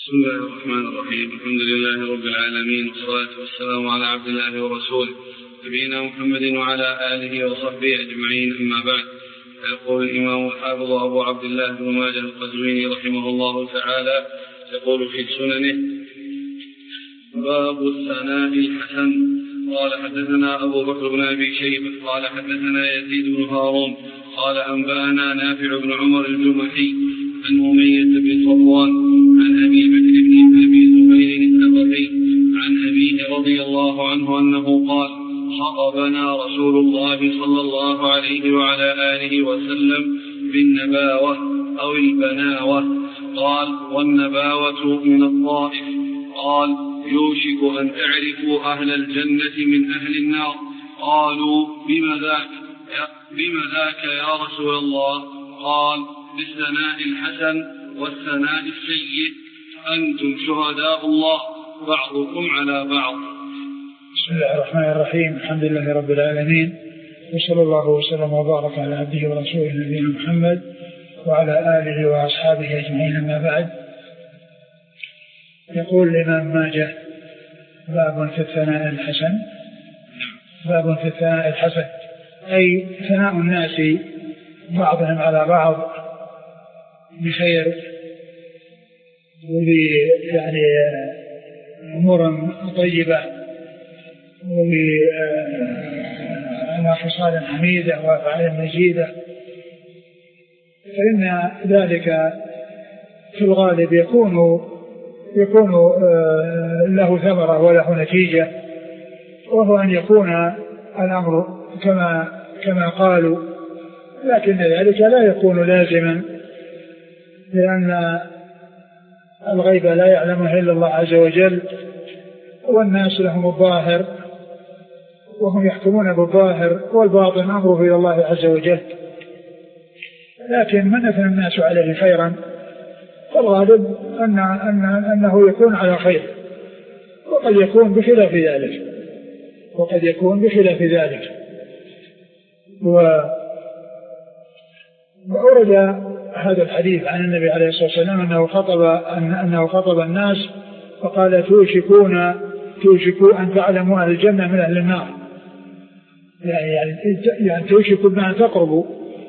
بسم الله الرحمن الرحيم. الحمد لله رب العالمين، والصلاة والسلام على عبد الله ورسوله نبينا محمد وعلى آله وصحبه أجمعين، أما بعد. يقول الإمام الحافظ أبو عبد الله بن ماجه القزويني رحمه الله تعالى يقول في سننه: باب الثناء الحسن. قال حدثنا أبو بكر بن أبي شيبة قال حدثنا يزيد بن هارون قال أنبأنا نافع بن عمر الجمحي عن أمية بن صفوان عن أبي بكر بن أبي زبير الثقفي عن أبيه رضي الله عنه أنه قال: خطبنا رسول الله صلى الله عليه وعلى آله وسلم بالنباوة أو البناوة. قال: والنباوة من الطائف. قال: يوشك أن تعرفوا أهل الجنة من أهل النار. قالوا: بما ذاك يا رسول الله؟ قال: بالثناء الحسن والثناء السيء. أنتم شهداء الله بعضكم على بعض. بسم الله الرحمن الرحيم. الحمد لله رب العالمين، وصلى الله وسلم وبارك على عبده ورسوله نبينا محمد وعلى آله وأصحابه أجمعين، أما بعد. يقول الإمام ماجه: باب في الثناء الحسن. باب في الثناء الحسن أي ثناء الناس بعضهم على بعض بخير يعني أمور طيبة وعلى خصال حميدة وأفعال مجيدة، فإن ذلك في الغالب يكون له ثمرة وله نتيجة، وهو أن يكون الأمر كما قالوا، لكن ذلك لا يكون لازما، لأن الغيب لا يعلمه إلا الله عز وجل، والناس لهم الظاهر وهم يحكمون بالظاهر، والباطن أمره إلى الله عز وجل. لكن من أثنى الناس عليه خيرا فالغالب أنه يكون على خير، وقد يكون بخلاف ذلك. وأورد هذا الحديث عن النبي عليه الصلاة والسلام أنه خطب الناس فقال: توشكوا أن تعلموا أهل الجنة من أهل النار، يعني توشكوا بأن تقربوا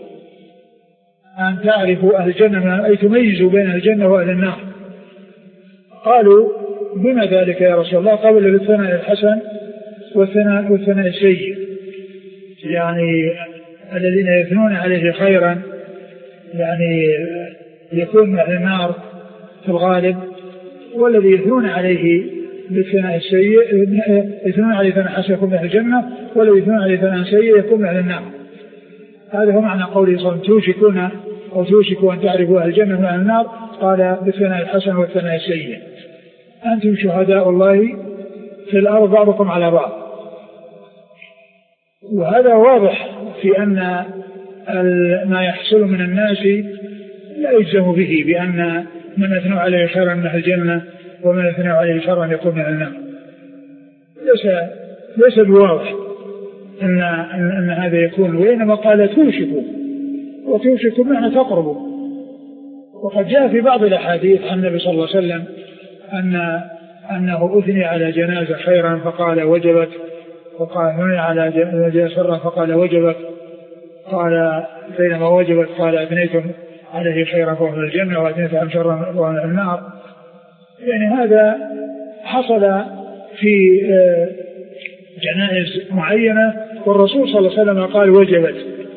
أن تعرفوا أهل الجنة، أي تميزوا بين الجنة وأهل النار. قالوا: بما ذلك يا رسول الله؟ قال: بالثناء الحسن والثناء السيء، يعني الذين يثنون عليه خيرا يعني يكون من أهل النار في الغالب، والذي يثنون عليه بالثناء السيء يثنون عليه ثناء حسن يكون من أهل الجنة، والذي يثنون عليه ثناء سيء يكون من أهل النار. هذا هو معنى قوله صلى الله عليه وسلم: توشكوا أن تعرفوا أهل الجنة من أهل النار. قال: بالثناء الحسن والثناء السيء. أنتم شهداء الله في الأرض بعضكم على بعض. وهذا واضح في أن ما يحصل من الناس لا يجزم به بأن من أثنوا عليه خيرا من أهل الجنة ومن أثنوا عليه شرا يكون من النار. ليس بواضح أن هذا يكون، وإنما قال: توشكوا معنى تقربوا. وقد جاء في بعض الأحاديث عن النبي صلى الله عليه وسلم أنه أثني على جنازة خيرا فقال: وجبت، وقال: أثني على جنازة شرا فقال: وجبت. قال: بينما وجبت قال: أثنيتم عليه خيرا فهو من الجنة، وأثنيتم عن شرا فهو من النار. يعني هذا حصل في جنائز معينة، والرسول صلى الله عليه وسلم قال: وجبت.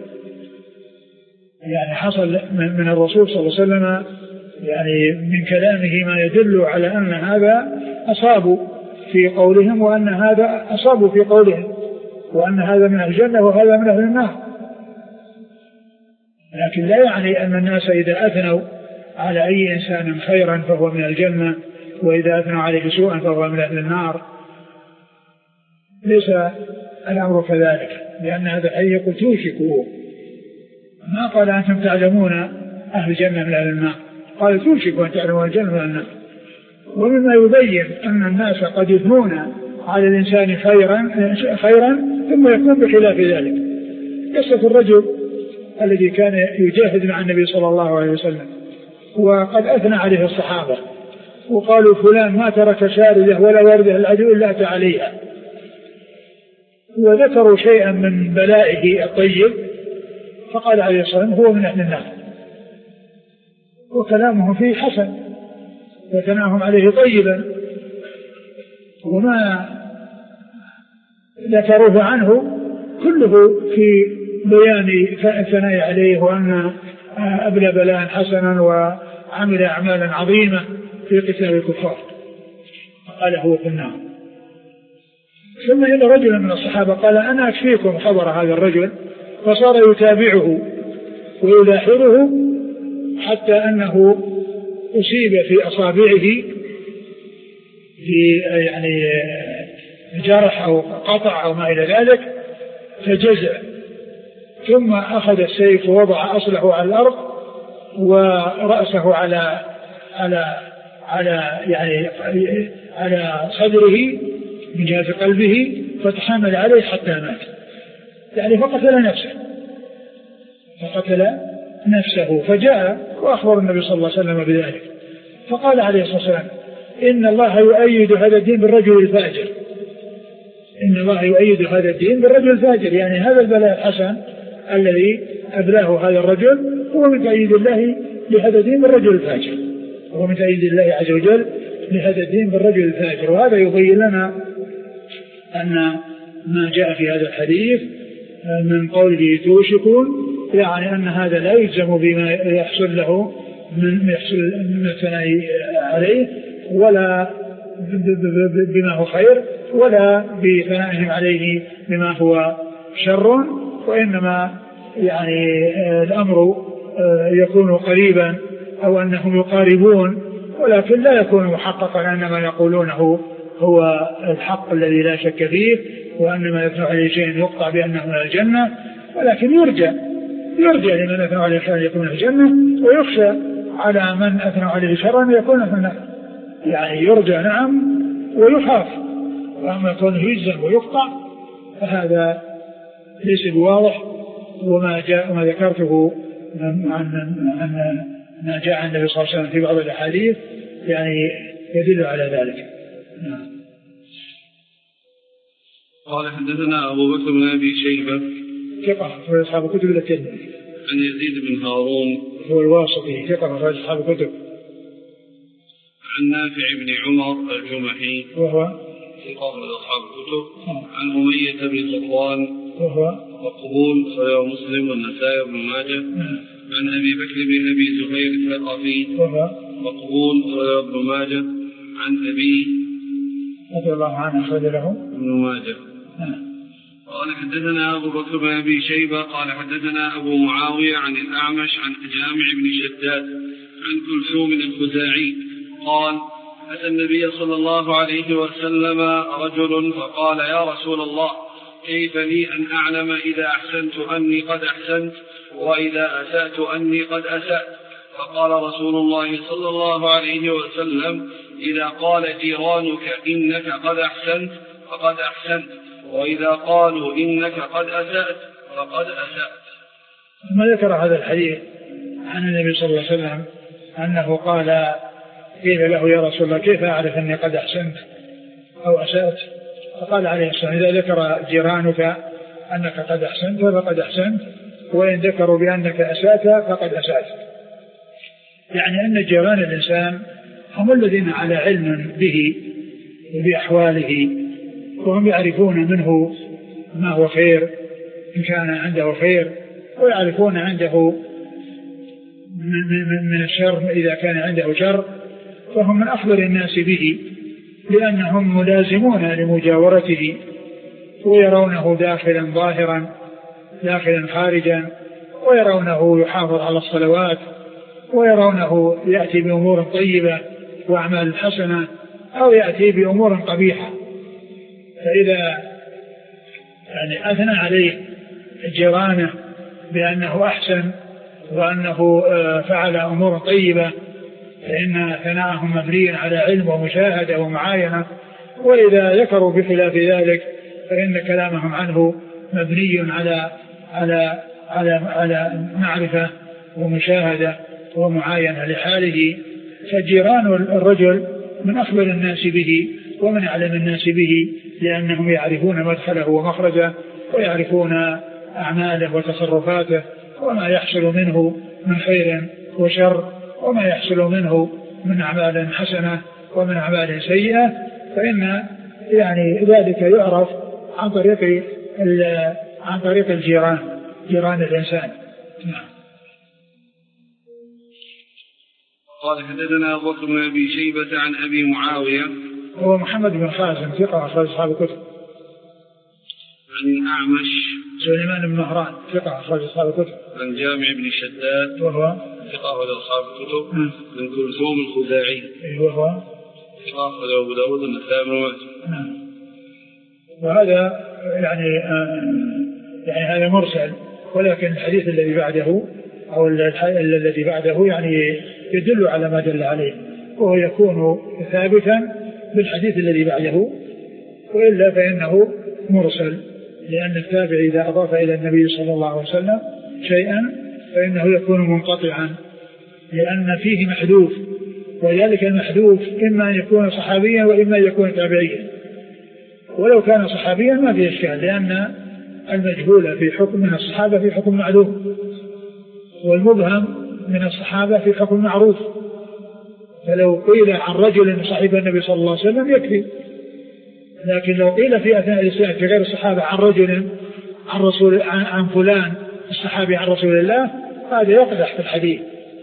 يعني حصل من الرسول صلى الله عليه وسلم يعني من كلامه ما يدل على أن هذا أصابوا في قولهم، وأن هذا أصابوا في قولهم، وأن هذا من الجنة وهذا من أهل النار. لكن لا يعني أن الناس إذا أثنوا على أي إنسان خيرا فهو من الجنة، وإذا أثنوا عليه سوءا فهو من أهل النار. ليس الأمر كذلك، لأن هذا الحديث يقول: توشكوا، ما قال أنتم تعلمون أهل الجنة من أهل النار، قال: توشكوا أن تعلموا الجنة من أهل النار. ومما يبين أن الناس قد يثنون على الإنسان خيرا ثم يكون بخلاف ذلك. قصة الرجل الذي كان يجاهد مع النبي صلى الله عليه وسلم وقد أثنى عليه الصحابة، وقالوا فلان ما ترك شاردة ولا وردة العدو إلا أتى عليها، وذكروا شيئا من بلائه الطيب، فقال عليه الصلاة والسلام هو من أهل النار، وكلامهم فيه حسن وثناهم عليه طيبا، وما ذكروه عنه كله في بيان الثناء عليه وأن أبلى بلاء حسنا وعمل أعمالا عظيمة في قتال الكفار، قال هو في النار. ثم إن رجلا من الصحابة قال أنا أكفيكم خبر هذا الرجل، فصار يتابعه ويلاحظه حتى أنه أصيب في أصابعه في يعني جرح أو قطع أو ما إلى ذلك فجزع، ثم أخذ السيف ووضع أصله على الأرض ورأسه على صدره من جهة قلبه، فتحمل عليه حتى مات، يعني فقتل نفسه. فجاء وأخبر النبي صلى الله عليه وسلم بذلك، فقال عليه الصلاة والسلام إن الله يؤيد هذا الدين بالرجل الفاجر، إن الله يؤيد هذا الدين بالرجل الفاجر، يعني هذا البلاء الحسن الذي أبلاه هذا الرجل هو من تأييد الله لهذا الدين بالرجل الفاجر، هو من تأييد الله عز وجل لهذا الدين بالرجل الفاجر. وهذا يبين لنا أن ما جاء في هذا الحديث من قوله توشكون، يعني أن هذا لا يلزم بما يحصل له من الثناء عليه، ولا بما هو خير، ولا بثنائهم عليه بما هو شر، وإنما يعني الأمر يكون قريبا أو أنهم يقاربون، ولكن لا يكون محققا أن ما يقولونه هو الحق الذي لا شك فيه، وأن ما يثنى عليه شيء يقطع بأنه من الجنة، ولكن يرجى لمن أثنى عليه خيرا يكون من الجنة، ويخشى على من أثنى عليه شرا يكون في النار، يعني يرجى نعم ويخاف، وأما يكون يجزم ويقطع فهذا ليس بواضح. وما ذكرته عن ما جاء عن النبي صلى الله عليه وسلم في بعض الأحاديث يعني يدل على ذلك. قال حدثنا أبو بكر بن أبي شيبة ثقة في أصحاب الكتب الترمذي، عن يزيد بن هارون هو الواسطي ثقة في أصحاب الكتب، عن نافع بن عمر الجمحي وهو ثقة في أصحاب الكتب، عن أمية بن صفوان وهو مقبول رواه مسلم والنسائي وابن ماجه، عن أبي بكر بن أبي زهير الثقفي وهو مقبول رواه ابن ماجه، عن أبي رضي الله عنه أخرج له ابن ماجه. قال حدثنا أبو بكر بن أبي شيبة قال حدثنا أبو معاوية عن الأعمش عن جامع بن شداد عن كلثوم الخزاعي قال أتى النبي صلى الله عليه وسلم رجل فقال يا رسول الله كيف لي أن أعلم إذا أحسنت أني قد أحسنت وإذا أسأت أني قد أسأت؟ فقال رسول الله صلى الله عليه وسلم إذا قال جيرانك إنك قد أحسنت فقد أحسنت، وإذا قالوا إنك قد أسأت فقد أسأت. ثم ذكر هذا الحديث عن النبي صلى الله عليه وسلم أنه قال كيف له يا رسول الله كيف أعرف أني قد أحسنت أو أسأت؟ فقال عليه الصلاة والسلام إذا ذكر جيرانك أنك قد أحسنت فقد أحسنت، وإن ذكروا بأنك أسأت فقد أسأت. يعني أن جيران الإنسان هم الذين على علم به وبأحواله، وهم يعرفون منه ما هو خير إن كان عنده خير، ويعرفون عنده من الشر إذا كان عنده شر، فهم من أخبر الناس به لأنهم ملازمون لمجاورته، ويرونه داخلا ظاهرا داخلا خارجا، ويرونه يحافظ على الصلوات، ويرونه يأتي بأمور طيبة وأعمال حسنة، أو يأتي بأمور قبيحة. فإذا يعني أثنى عليه جيرانه بأنه أحسن وأنه فعل أمور طيبة فإن ثناءهم مبني على علم ومشاهدة ومعاينة، وإذا ذكروا بخلاف ذلك فإن كلامهم عنه مبني على معرفة ومشاهدة ومعاينة لحاله. فجيران الرجل من أخبر الناس به ومن أعلم الناس به، لأنهم يعرفون مدخله ومخرجه ويعرفون أعماله وتصرفاته وما يحصل منه من خير وشر وما يحصل منه من أعمال حسنة ومن أعمال سيئة، فإن يعني ذلك يعرف عن طريق جيران الإنسان. نعم. قال حدثنا أبو بكر بن أبي شيبة عن أبي معاوية هو محمد بن خازم ثقة أخرج أصحاب الكتب. عن الأعمش سليمان بن مهران ثقة أخرج أصحاب الكتب. عن جامع بن شداد وهو ثقة أخرج أصحاب الكتب. عن كلثوم الخزاعي وهو ثقة أخرج أبو داود النسائي بن ماجه. وهذا يعني هذا مرسل، ولكن الحديث الذي بعده أو الذي بعده يعني يدل على ما دل عليه، وهو يكون ثابتا بالحديث الذي بعده، وإلا فإنه مرسل، لأن التابع إذا أضاف إلى النبي صلى الله عليه وسلم شيئا فإنه يكون منقطعا، لأن فيه محذوف، وذلك المحذوف إما أن يكون صحابيا وإما أن يكون تابعيا. ولو كان صحابيا ما فيه إشكال، لأن المجهول في حكم من الصحابة في حكم معلوم، والمبهم من الصحابة في حكم معروف. فلو قيل عن رجل صحيب النبي صلى الله عليه وسلم يكفي، لكن لو قيل في أثناء الإسلام في غير الصحابة عن رجل عن فلان الصحابي عن رسول الله، هذا يقدح في الحديث،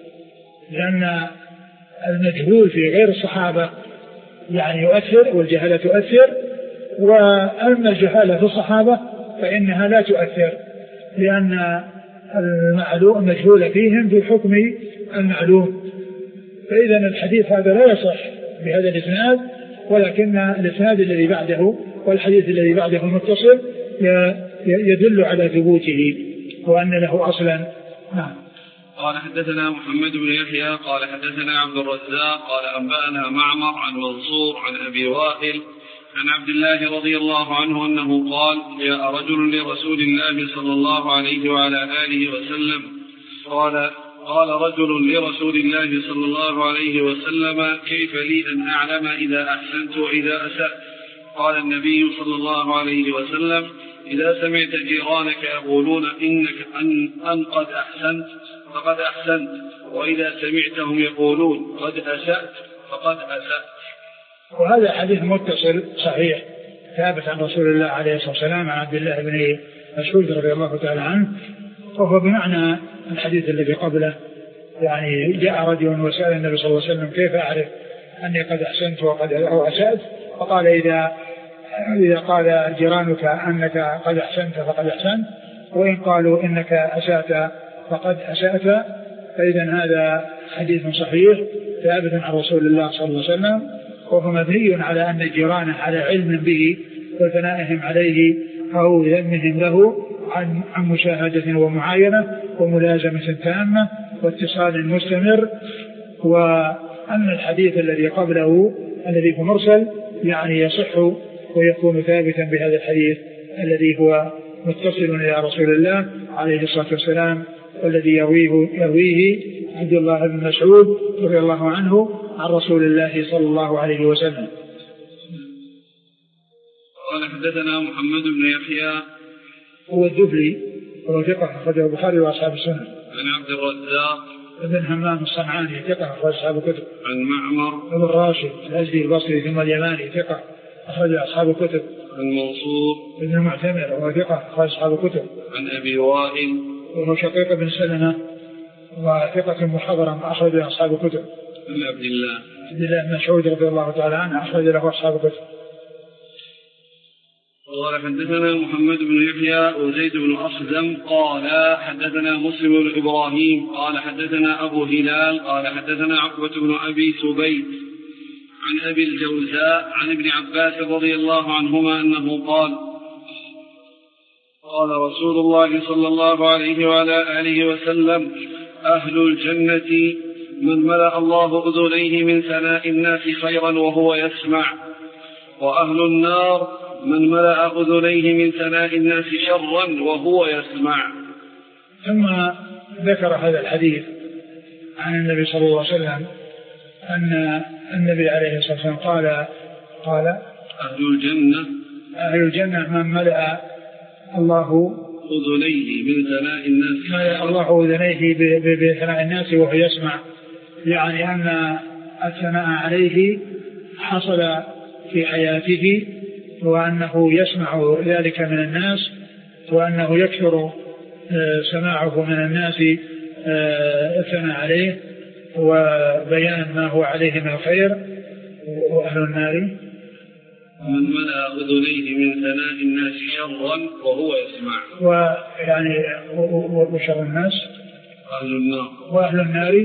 لأن المجهول في غير الصحابة يعني يؤثر، والجهالة تؤثر، وأما الجهالة في الصحابة فإنها لا تؤثر، لأن المجهول فيهم في حكم المعلوم. فإذا الحديث هذا لا يصح بهذا الإسناد، ولكن الإسناد الذي بعده والحديث الذي بعده المتصل يدل على ثبوته وأن له أصلا. نعم. قال حدثنا محمد بن يحيى قال حدثنا عبد الرزاق قال أنبأنا معمر عن منصور عن أبي وائل عن عبد الله رضي الله عنه أنه قال: جاء رجل لرسول الله صلى الله عليه وعلى آله وسلم قال رجل لرسول الله صلى الله عليه وسلم: كيف لي أن أعلم إذا أحسنت وإذا أسأت؟ قال النبي صلى الله عليه وسلم: إذا سمعت جيرانك يقولون إنك أن قد أحسنت فقد أحسنت، وإذا سمعتهم يقولون قد أسأت فقد أسأت. وهذا حديث متصل صحيح ثابت عن رسول الله عليه الصلاة والسلام عن عبد الله بن مسعود رضي الله تعالى عنه، وهو بمعنى الحديث الذي قبله. يعني جاء رجل وسأل النبي صلى الله عليه وسلم: كيف أعرف أني قد أحسنت وقد أسأت؟ فقال: إذا قال جيرانك أنك قد أحسنت فقد أحسنت، وإن قالوا إنك أسأت فقد أسأت. فإذا هذا حديث صحيح ثابت عن رسول الله صلى الله عليه وسلم، وهو مبني على أن جيرانه على علم به وثنائهم عليه أو ذمهم له عن مشاهدة ومعاينة وملازمة تامة واتصال مستمر، وأن الحديث الذي قبله الذي هو مرسل يعني يصح ويكون ثابتا بهذا الحديث الذي هو متصل إلى رسول الله عليه الصلاة والسلام، والذي يرويه عبد الله بن مسعود رضي الله عنه عن رسول الله صلى الله عليه وسلم. قال حدثنا محمد بن يحيى هو الدبلي وهو ثقة أخرجه البخاري وأصحاب السنن. عن عبد الرزاق بن همام الصنعاني ثقة أخرج أصحاب الكتب. عن معمر بن راشد الأزدي البصري ثم اليماني ثقة أخرج أصحاب الكتب. عن منصور بن المعتمر وهو ثقة أخرج أصحاب الكتب. عن أبي وائل وهو شقيق بن سلمة وثقة محضرم أخرج أصحاب الكتب. عن عبد الله بن مسعود رضي الله تعالى عنه أخرج له أصحاب الكتب. قال حدثنا محمد بن يحيى وزيد بن أخزم قال حدثنا مسلم بن إبراهيم قال حدثنا أبو هلال قال حدثنا عقبة بن أبي سبيت عن أبي الجوزاء عن ابن عباس رضي الله عنهما أنه قال: قال رسول الله صلى الله عليه وعلى آله وسلم: أهل الجنة من ملأ الله أذنيه من ثناء الناس خيرا وهو يسمع، وأهل النار من ملأ أذنيه من ثناء الناس شرا وهو يسمع. ثم ذكر هذا الحديث عن النبي صلى الله عليه وسلم أن النبي عليه الصلاة والسلام قال أهل الجنة من ملأ الله أذنيه من ثناء الناس، ملأ الله أذنيه بثناء الناس وهو يسمع، يعني أن الثناء عليه حصل في حياته، وأنه يسمع ذلك من الناس، وأنه يكثر سماعه من الناس الثناء عليه وبيان ما هو عليه من الخير. وأهل النار من ملأ أذنيه من ثناء الناس شرا وهو يسمع، ويعني وشر الناس أهل النار. وأهل النار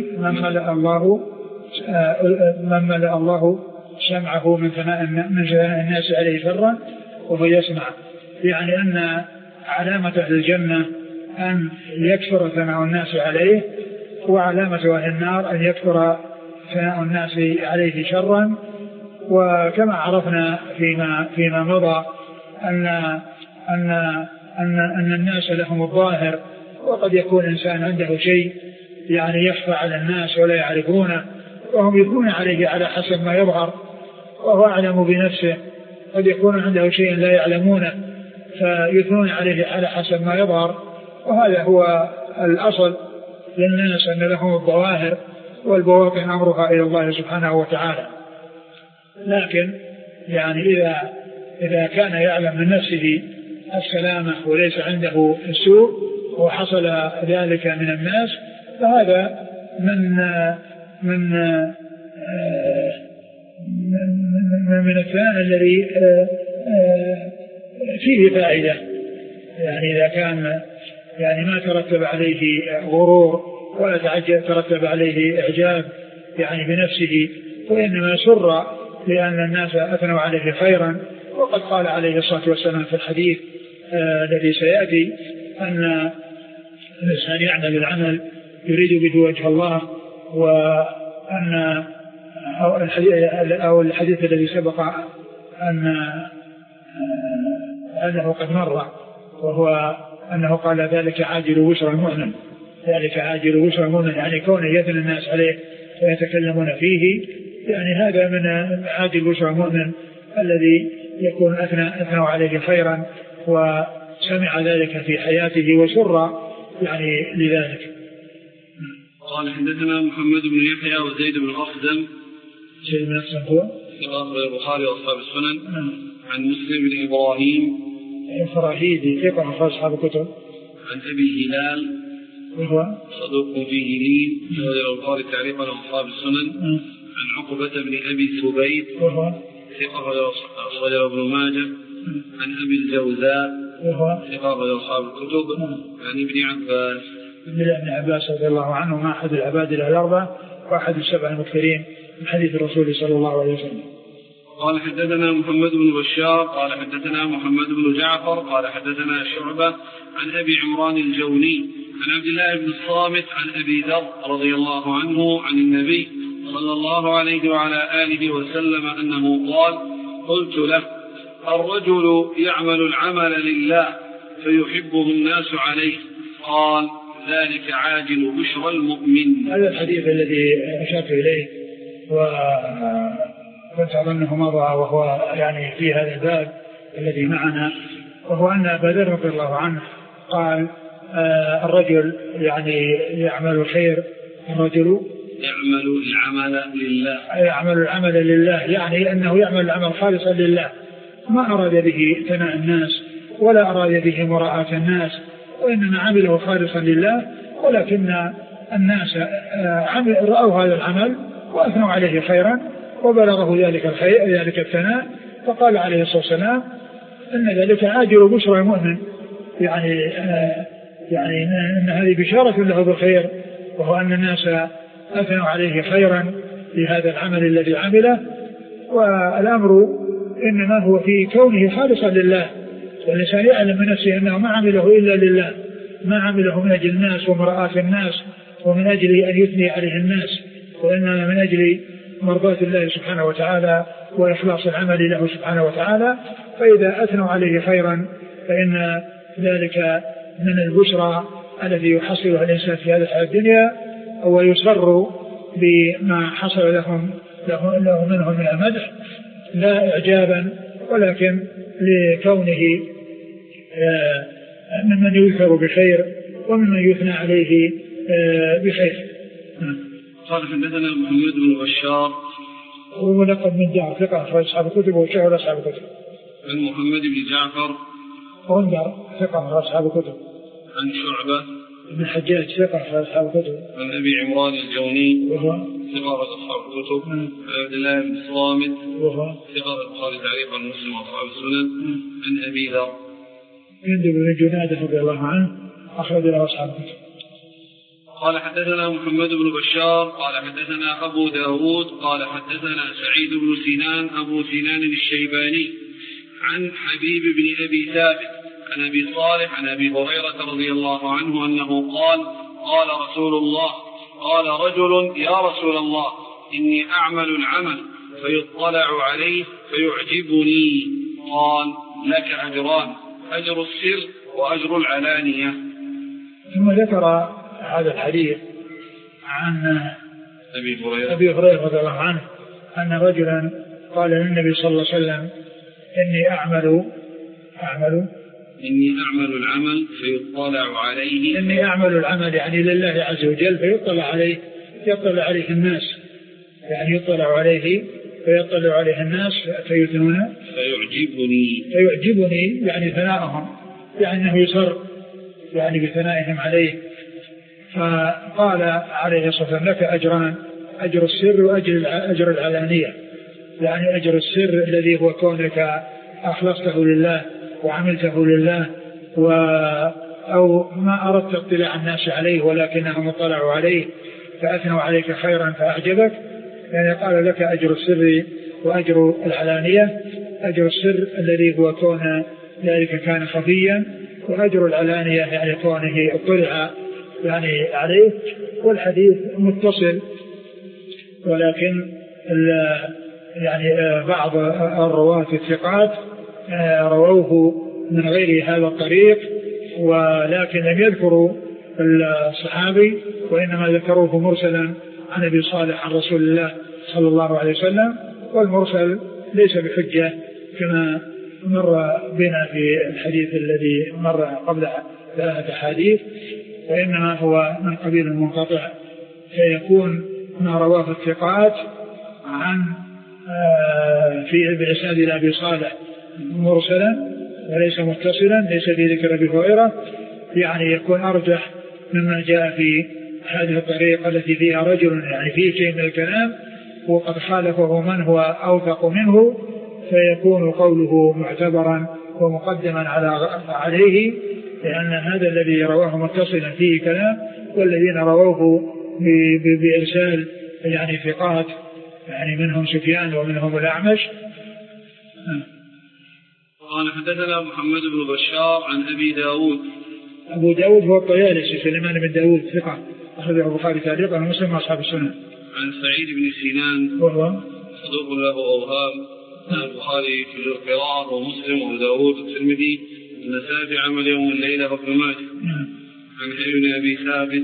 من ملأ الله سمعه من ثناء الناس عليه شرا وهو يسمع، يعني أن علامة أهل الجنة أن يكثر ثناء الناس عليه، وعلامة أهل النار أن يكثر ثناء الناس عليه شرا. وكما عرفنا فيما مضى أن الناس لهم الظاهر، وقد يكون إنسان عنده شيء يعني يخفى على الناس ولا يعرفونه، وهم يكون عليه على حسب ما يظهر، وهو أعلم بنفسه. قد يكون عنده شيء لا يعلمونه فيثنون عليه على حسب ما يظهر، وهذا هو الأصل للناس أن لهم الظواهر، والبواطن أمرها إلى الله سبحانه وتعالى. لكن يعني إذا كان يعلم من نفسه السلامة وليس عنده السوء وحصل ذلك من الناس، فهذا من الثناء الذي فيه فائدة. يعني إذا كان يعني ما ترتب عليه غرور ولا ترتب عليه إعجاب يعني بنفسه، وإنما سر لأن الناس أثنوا عليه خيرا. وقد قال عليه الصلاة والسلام في الحديث الذي سيأتي أن الإنسان يعمل العمل يريد به وجه الله، وأن أو الحديث الذي سبق أنه قد مر، وهو أنه قال ذلك عاجل بشرى المؤمن، ذلك عاجل بشرى المؤمن، يعني كونه يثني الناس عليه ويتكلمون فيه، يعني هذا من عاجل بشرى المؤمن الذي يكون أثنوا عليه خيرا وسمع ذلك في حياته وسر يعني لذلك. قال حدثنا محمد بن يحيى وزيد بن أخزم. زيد بن أخزم هو في البخاري وأصحاب السنن. عن مسلم بن إبراهيم الفراهيدي يقرأ أصحاب الكتب. عن أبي هلال وهو صدوق فيه لين وله البخاري تعليقا وأصحاب السنن. عن عقبة بن أبي ثبيت وهو ثقة وله ابن ماجه. عن أبي الجوزاء وهو ثقة وله أصحاب الكتب. عن ابن عباس رضي الله عنه، ما أحد العباد الأربعة وأحد السبع المكثرين من حديث الرسول صلى الله عليه وسلم. قال حدثنا محمد بن بشار قال حدثنا محمد بن جعفر قال حدثنا شعبة عن أبي عمران الجوني عن عبد الله بن الصامت عن أبي ذر رضي الله عنه عن النبي صلى الله عليه وعلى آله وسلم أنه قال: قلت له: الرجل يعمل العمل لله فيحبه الناس عليه، قال: ذلك عاجل بشرى المؤمن. هذا الحديث الذي أشرت إليه وكنت أظنه مضى، وهو يعني في هذا الباب الذي معنا، وهو أن أبا ذر رضي الله عنه قال: الرجل يعني يعمل الخير، الرجل يعمل العمل لله، يعني أنه يعمل العمل خالصا لله، ما أراد به ثناء الناس ولا أراد به مراءة الناس، وإنما عمله خالصا لله، ولكن الناس رأوا هذا العمل وأثنوا عليه خيرا وبلغه ذلك الثناء، فقال عليه الصلاة والسلام إن ذلك عاجل بشرى المؤمن، يعني إن هذه بشارة له بالخير، وهو أن الناس أثنوا عليه خيرا لهذا العمل الذي عمله. والأمر إنما هو في كونه خالصا لله، والإنسان يعلم من نفسه أنه ما عمله إلا لله، ما عمله من أجل الناس ومرآة الناس ومن أجل أن يثني عليه الناس، وإنما من أجل مرضاة الله سبحانه وتعالى وإخلاص العمل له سبحانه وتعالى. فإذا أثنوا عليه خيرا فإن ذلك من البشرى الذي يحصلها الإنسان في هذه الحياة الدنيا، ويسر بما حصل لهم له منه من المدح لا إعجابا ولكن لكونه ممن يذكر بخير وممن يثنى عليه بخير. قال حدثنا محمد بن بشار هو لقب من جعفر ثقة أخرج أصحاب الكتب وشهر أصحاب الكتب. عن محمد بن جعفر غندر ثقة أخرج أصحاب الكتب. عن شعبة بن الحجاج ثقة أخرج أصحاب الكتب. عن أبي عمران الجوني وهو ثقة أصحاب الكتب. عن عبد الله بن الصامت وهو ثقة البخاري تعليق عن مسلم وأصحاب السنن. عن أبي ذر جندب بن جنادة رضي الله عنه أخرج له أصحاب الكتب. قال حدثنا محمد بن بشار قال حدثنا أبو داود قال حدثنا سعيد بن سنان أبو سنان الشيباني عن حبيب بن أبي ثابت عن أبي صالح عن أبي هريرة رضي الله عنه أنه قال قال رسول الله قال رجل يا رسول الله إني أعمل العمل فيطلع عليه فيعجبني قال لك أجران أجر السر وأجر العلانية. ثم ذكر هذا الحديث عن أبي هريرة رضي الله عنه أن رجلا قال للنبي صلى الله عليه وسلم إني أعمل العمل فيطلع عليه. إني أعمل العمل يعني لله عز وجل فيطلع عليه الناس يعني يطلع عليه فيطلع عليه الناس فيثنون فيعجبني يعني ثناءهم يعني أنه يسر يعني بثنائهم عليه. فقال عليه الصلاة والسلام لك أجران أجر السر وأجر العلانية يعني أجر السر الذي هو كونك أخلصته لله وعملته لله أو ما أردت اطلاع الناس عليه ولكنهم اطلعوا عليه فأثنوا عليك خيرا فأعجبك يعني قال لك أجر السر وأجر العلانية. أجر السر الذي هو كون ذلك كان خفيا وأجر العلانية يعني كونه اطلع يعني عليه. والحديث متصل ولكن يعني بعض الرواة الثقات رووه من غير هذا الطريق ولكن لم يذكروا الصحابي وإنما ذكروه مرسلا عن أبي صالح عن رسول الله صلى الله عليه وسلم. والمرسل ليس بحجة كما مر بنا في الحديث الذي مر قبل 3 أحاديث وإنما هو من قبيل المنقطع فيكون ما رواه الثقات عن في بإسناد إلى أبي صالح مرسلا وليس متصلا ليس في ذكر أبي هريرة يعني يكون أرجح مما جاء في هذه الطريقة التي فيها رجل يعني فيه شيء من الكلام وقد خالفه من هو أوثق منه فيكون قوله معتبرا ومقدما عليه لأن هذا الذي رواه متصلا فيه كلام والذين رووه بإرسال يعني ثقات يعني منهم سفيان ومنهم الأعمش. قال حدثنا محمد بن بشار عن أبي داود. أبو داود هو الطيالسي سليمان بن داود ثقة أخرجه البخاري تعليقا ومسلم وأصحاب السنن. عن سعيد بن سنان وهو صدوق له أوهام البخاري في القراءة ومسلم وداود والترمذي والنسائي في عمل يوم الليلة وابن ماجه. عن ابن أبي ثابت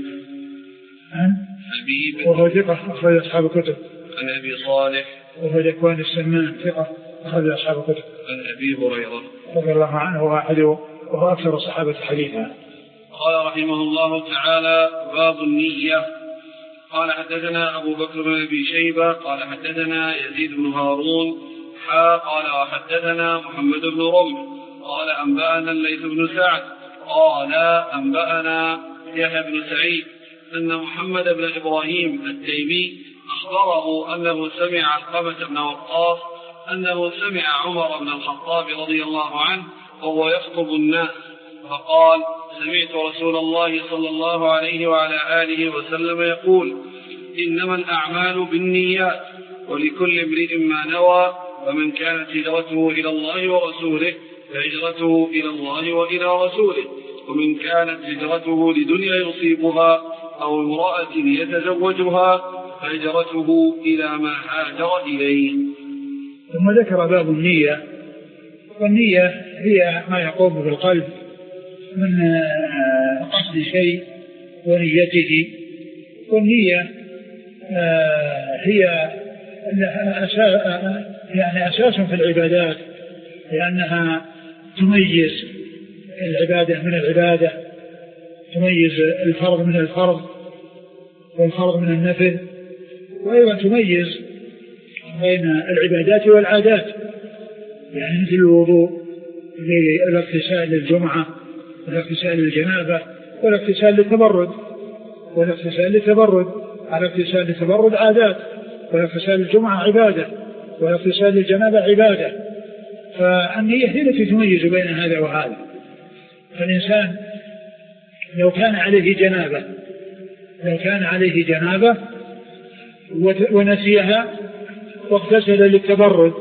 حبيب وهو ثقة أخرج أصحاب الكتب. عن أبي صالح وهو ذكوان السمان ثقة أخرج أصحاب الكتب. عن أبي هريرة رضي الله عنه وهو أكثر الصحابة حديثا. قال رحمه الله تعالى باب النية. قال حدثنا أبو بكر بن أبي شيبة قال حدثنا يزيد بن هارون قال وحدثنا محمد بن رمح قال أنبأنا الليث بن سعد قال أنبأنا يحيى بن سعيد أن محمد بن إبراهيم التيمي أخبره أنه سمع علقمة بن وقاص أنه سمع عمر بن الخطاب رضي الله عنه وهو يخطب الناس فقال سمعت رسول الله صلى الله عليه وعلى آله وسلم يقول إنما الأعمال بالنيات ولكل امرئ ما نوى فمن كانت هجرته إلى الله ورسوله فهجرته إلى الله وإلى رسوله ومن كانت هجرته لدنيا يصيبها أو امرأة يتزوجها فهجرته إلى ما هاجر إليه. ثم ذكر باب النية. والنية هي ما يقوم بالقلب من قصد شيء ونيته. والنية هي يعني أساس في العبادات، لأنها تميز العبادة من العبادة، تميز الفرض من الفرض والفرض من النفل، وأيضا تميز بين العبادات والعادات، يعني مثل الوضوء للاغتسال للجمعة والاغتسال للجنابة والاغتسال للتبرد، على اغتسال للتبرد عادات، والاغتسال للجمعة عبادة، والاغتسال للجنابة عبادة. فالنية هي التي تميز بين هذا وهذا. فالإنسان لو كان عليه جنابة ونسيها واغتسل للتبرد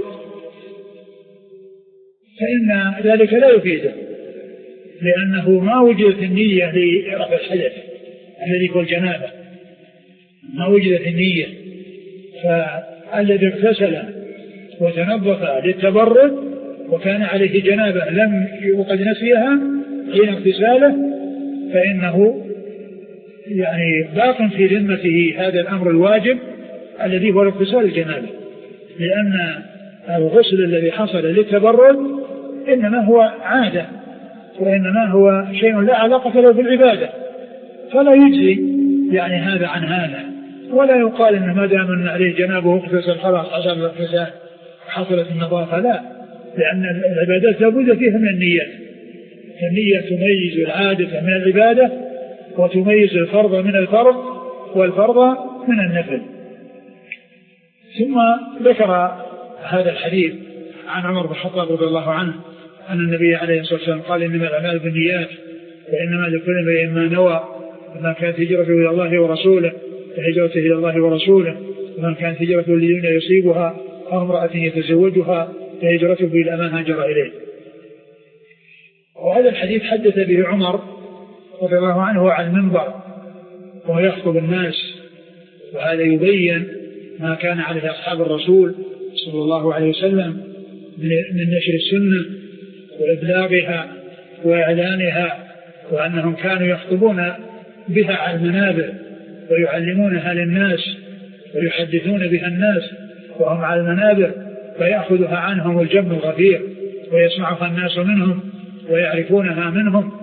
فإن ذلك لا يفيده، لأنه ما وجدت النية لرفع الحدث الذي هو الجنابة، ما وجدت النية. فالذي اغتسل وتنظف للتبرد وكان عليه جنابة وقد نسيها حين اغتساله، فإنه يعني باق في ذمته هذا الأمر الواجب الذي هو اغتسال الجنابة، لأن الغسل الذي حصل للتبرد إنما هو عادة، وإنما هو شيء لا علاقة له بالعبادة، فلا يجزي يعني هذا عن هذا، ولا يقال إن ما دام أن عليه جنابه واغتسل خلاص حصل الاغتسال حصلت النظافة، لا، لأن العبادات لابد فيها من النية. النية تميز العادة من العبادة، وتميز الفرض من الفرض والفرض من النفل. ثم ذكر هذا الحديث عن عمر بن الخطاب رضي الله عنه أن النبي عليه الصلاة والسلام قال: إنما الأعمال بالنيات وإنما لكل امرئ ما نوى، ومن كانت هجرته إلى الله ورسوله فهجرته إلى الله ورسوله، ومن كانت هجرته لدنيا يصيبها أو امرأة يتزوجها فهجرته إلى ما هاجر إليه. وهذا الحديث حدث به عمر رضي الله عنه على المنبر وهو يخطب الناس، وهذا يبين ما كان عليه أصحاب الرسول صلى الله عليه وسلم من نشر السنة وإبلاغها وإعلانها، وأنهم كانوا يخطبون بها على المنابر ويعلمونها للناس ويحدثون بها الناس وهم على المنابر، فيأخذها عنهم الجم الغفير ويسمعها الناس منهم ويعرفونها منهم.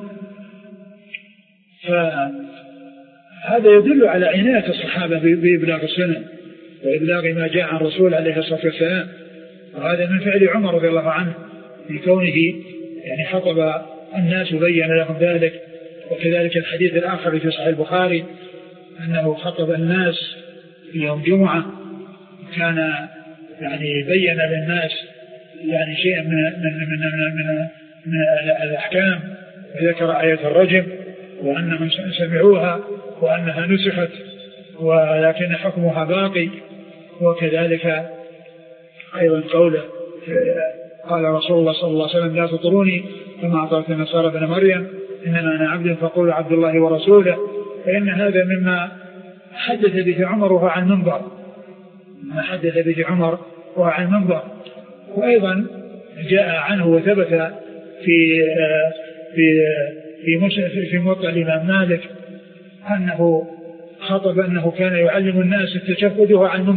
فهذا يدل على عناية الصحابة بإبلاغ السنة وإبلاغ ما جاء عن الرسول عليه الصلاة والسلام، وهذا من فعل عمر رضي الله عنه في كونه يعني خطب الناس وبين لهم ذلك. وكذلك الحديث الآخر في صحيح البخاري أنه خطب الناس في يوم جمعة، كان يعني بين للناس يعني شيئا من الأحكام، وذكر آية الرجم وأنهم سمعوها وأنها نسخت ولكن حكمها باقي. وكذلك أيضا قوله قال رسول الله صلى الله عليه وسلم: لا تطروني كما أطرت النصارى ابن مريم، إنما أنا عبد فقولوا عبد الله ورسوله. فإن هذا مما حدث به عمر وهو على المنبر، وأيضا جاء عنه وثبت في موطأ الإمام مالك أنه خطب أنه كان يعلم الناس التشهد وهو على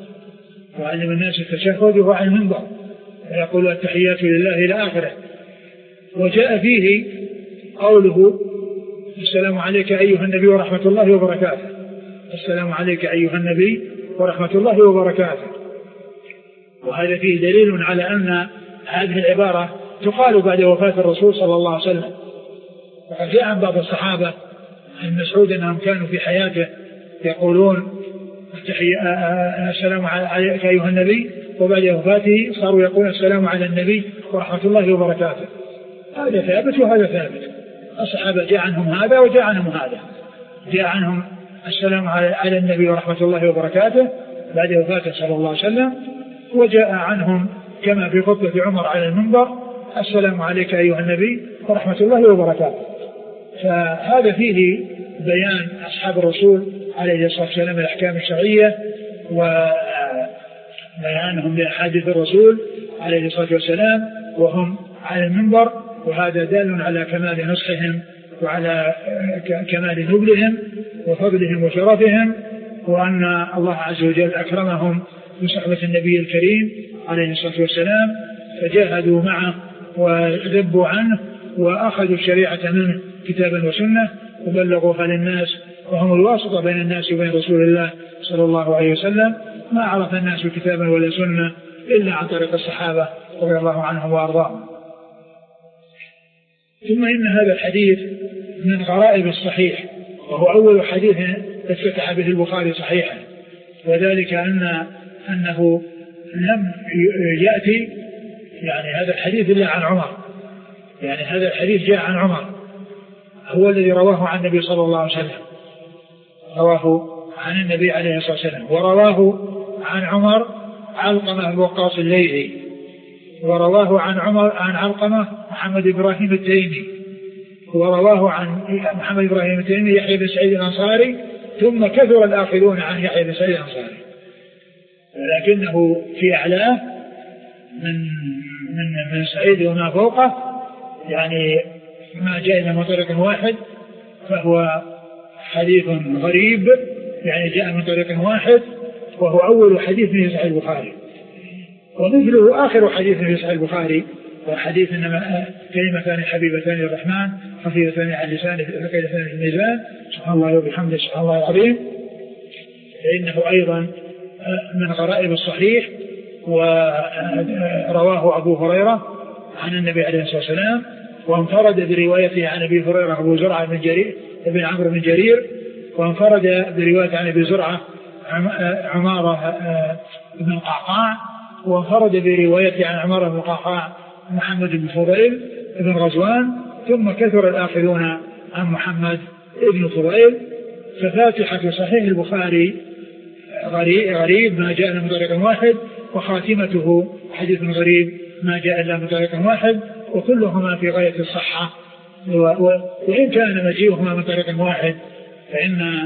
المنبر، ويقول: التحيات لله إلى آخره. وجاء فيه قوله: السلام عليك أيها النبي ورحمة الله وبركاته، السلام عليك أيها النبي ورحمة الله وبركاته. وهذا فيه دليل على أن هذه العبارة تقال بعد وفاة الرسول صلى الله عليه وسلم. وقد جاء عن بعض الصحابة عن مسعود أنهم كانوا في حياته يقولون السلام عليك أيها النبي، وبعد وفاته صاروا يقولون السلام على النبي ورحمة الله وبركاته. هذا ثابت وهذا ثابت. الصحابة جاء عنهم هذا وجاء عنهم هذا، جاء عنهم السلام على النبي ورحمة الله وبركاته بعد وفاته صلى الله عليه وسلم، وجاء عنهم كما في خطبة عمر على المنبر: السلام عليك أيها النبي ورحمة الله وبركاته. فهذا فيه بيان أصحاب الرسول عليه الصلاة والسلام الأحكام الشرعية وبيانهم لأحاديث الرسول عليه الصلاة والسلام وهم على المنبر، وهذا دال على كمال نصحهم وعلى كمال نبلهم وفضلهم وشرفهم، وأن الله عز وجل أكرمهم بصحبة النبي الكريم عليه الصلاة والسلام، فجاهدوا معه وذبوا عنه وأخذوا الشريعة منه كتابا وسنة وبلغوها للناس، وهم الواسطة بين الناس وبين رسول الله صلى الله عليه وسلم. ما عرف الناس كتابا ولا سنة إلا عن طريق الصحابة رضي الله عنهم وأرضاهم. ثم إن هذا الحديث من غرائب الصحيح، وهو أول حديث افتتح به البخاري صحيحا، وذلك أنه لم يأتي يعني هذا الحديث إلا عن عمر، يعني هذا الحديث جاء عن عمر، هو الذي رواه عن النبي صلى الله عليه وسلم، رواه عن النبي عليه الصلاة والسلام، ورواه عن عمر علقمة بن وقاص الليثي، ورواه عن عمر عن علقمة محمد إبراهيم التيمي، ورواه عن محمد إبراهيم التيمي يحيى بن سعيد الأنصاري، ثم كثر الآخذون عن يحيى بن سعيد الأنصاري، ولكنه في أعلاه من سعيد وما فوقه يعني ما جاء من طريق واحد فهو حديث غريب، يعني جاء من طريق واحد وهو أول حديث في صحيح البخاري، ومثله آخر حديث في صحيح البخاري وحديث إنما كلمتان حبيبتان للرحمن خفيفتان على اللسان ثقيلتان في الميزان سبحان الله وبحمده سبحان الله العظيم، فإنه أيضا من غرائب الصحيح. ورواه أبو هريرة عن النبي عليه الصلاة والسلام، وانفرد بروايته عن أبي هريرة أبو زرعة بن عمرو بن جرير، وانفرد برواية عن أبي زرعة عمارة بن القعقاع، وانفرد برواية عن عمارة بن القعقاع محمد بن فضيل بن غزوان، ثم كثر الآخذون عن محمد بن فضيل. ففاتحة صحيح البخاري غريب ما جاء من طريق واحد، وخاتمته حديث غريب ما جاء إلا من طريق واحد، وكلهما في غاية الصحة. وإن كان مجيئهما من طريق واحد فإن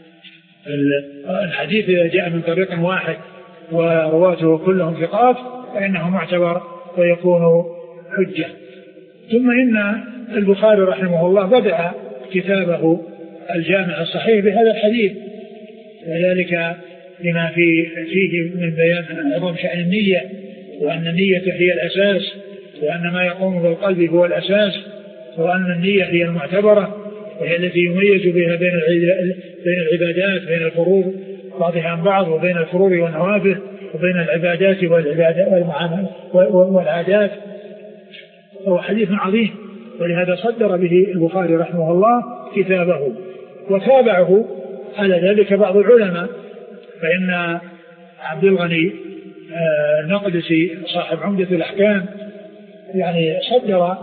الحديث إذا جاء من طريق واحد ورواته كلهم ثقات فإنه معتبر ويكون حجة. ثم إن البخاري رحمه الله بدأ كتابه الجامع الصحيح بهذا الحديث، وذلك لما فيه من بيان عظم شأن النية، وأن النية هي الأساس، وأن ما يقوم بالقلب هو الأساس، وأن النية هي المعتبرة، وهي التي يميز بها بين العبادات، بين الفروض بعضها عن بعض، وبين الفروض والنوافل، وبين العبادات والعادات. هو حديث عظيم، ولهذا صدر به البخاري رحمه الله كتابه، وتابعه على ذلك بعض العلماء. فإن عبد الغني النقدسي صاحب عمدة الأحكام يعني صدر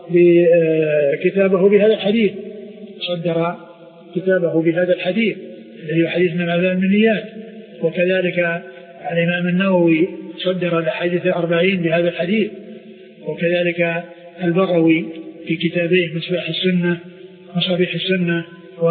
كتابه بهذا الحديث، صدر كتابه بهذا الحديث الذي هو حديث من أعمال النيات. وكذلك الإمام النووي صدر الحديث 40 بهذا الحديث، وكذلك البغوي في كتابيه مصباح السنة مصابيح السنة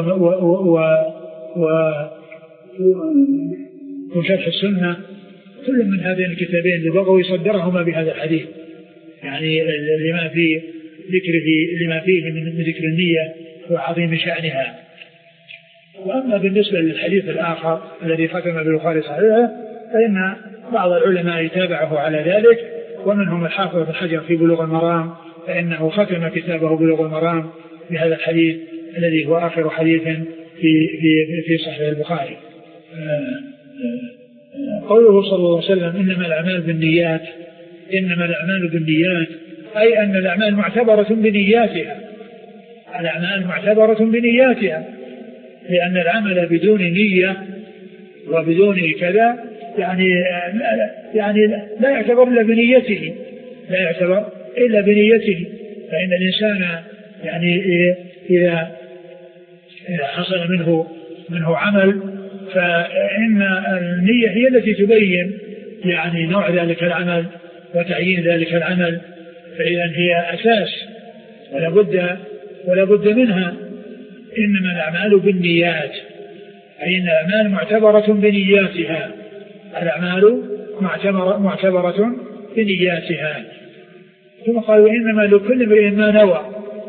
وشرح السنة، كل من هذين الكتابين البغوي صدرهما بهذا الحديث، يعني لما في ذكره لما فيه من ذكر النية وعظيم شأنها. وأما بالنسبة للحديث الآخر الذي ختم بالبخاري صحيحه فإن بعض العلماء يتابعه على ذلك، ومنهم الحافظ بن حجر في بلوغ المرام، فإنه ختم كتابه بلوغ المرام بهذا الحديث الذي هو آخر حديث في صحيح البخاري. قوله صلى الله عليه وسلم إنما الأعمال بالنيات، إنما الأعمال بالنيات أي أن الأعمال معتبرة بنياتها، الأعمال معتبرة بنياتها، لأن العمل بدون نية وبدون كذا يعني لا يعتبر إلا بنيته، لا يعتبر إلا بنيته. فإن الإنسان يعني إذا حصل منه عمل فإن النية هي التي تبين يعني نوع ذلك العمل وتعيين ذلك العمل، فإذا هي أساس ولا بد منها. إنما الأعمال بالنيات أي إن الأعمال معتبرة بنياتها، الأعمال معتبرة بنياتها. ثم قالوا إنما لكل امرئ ما نوى،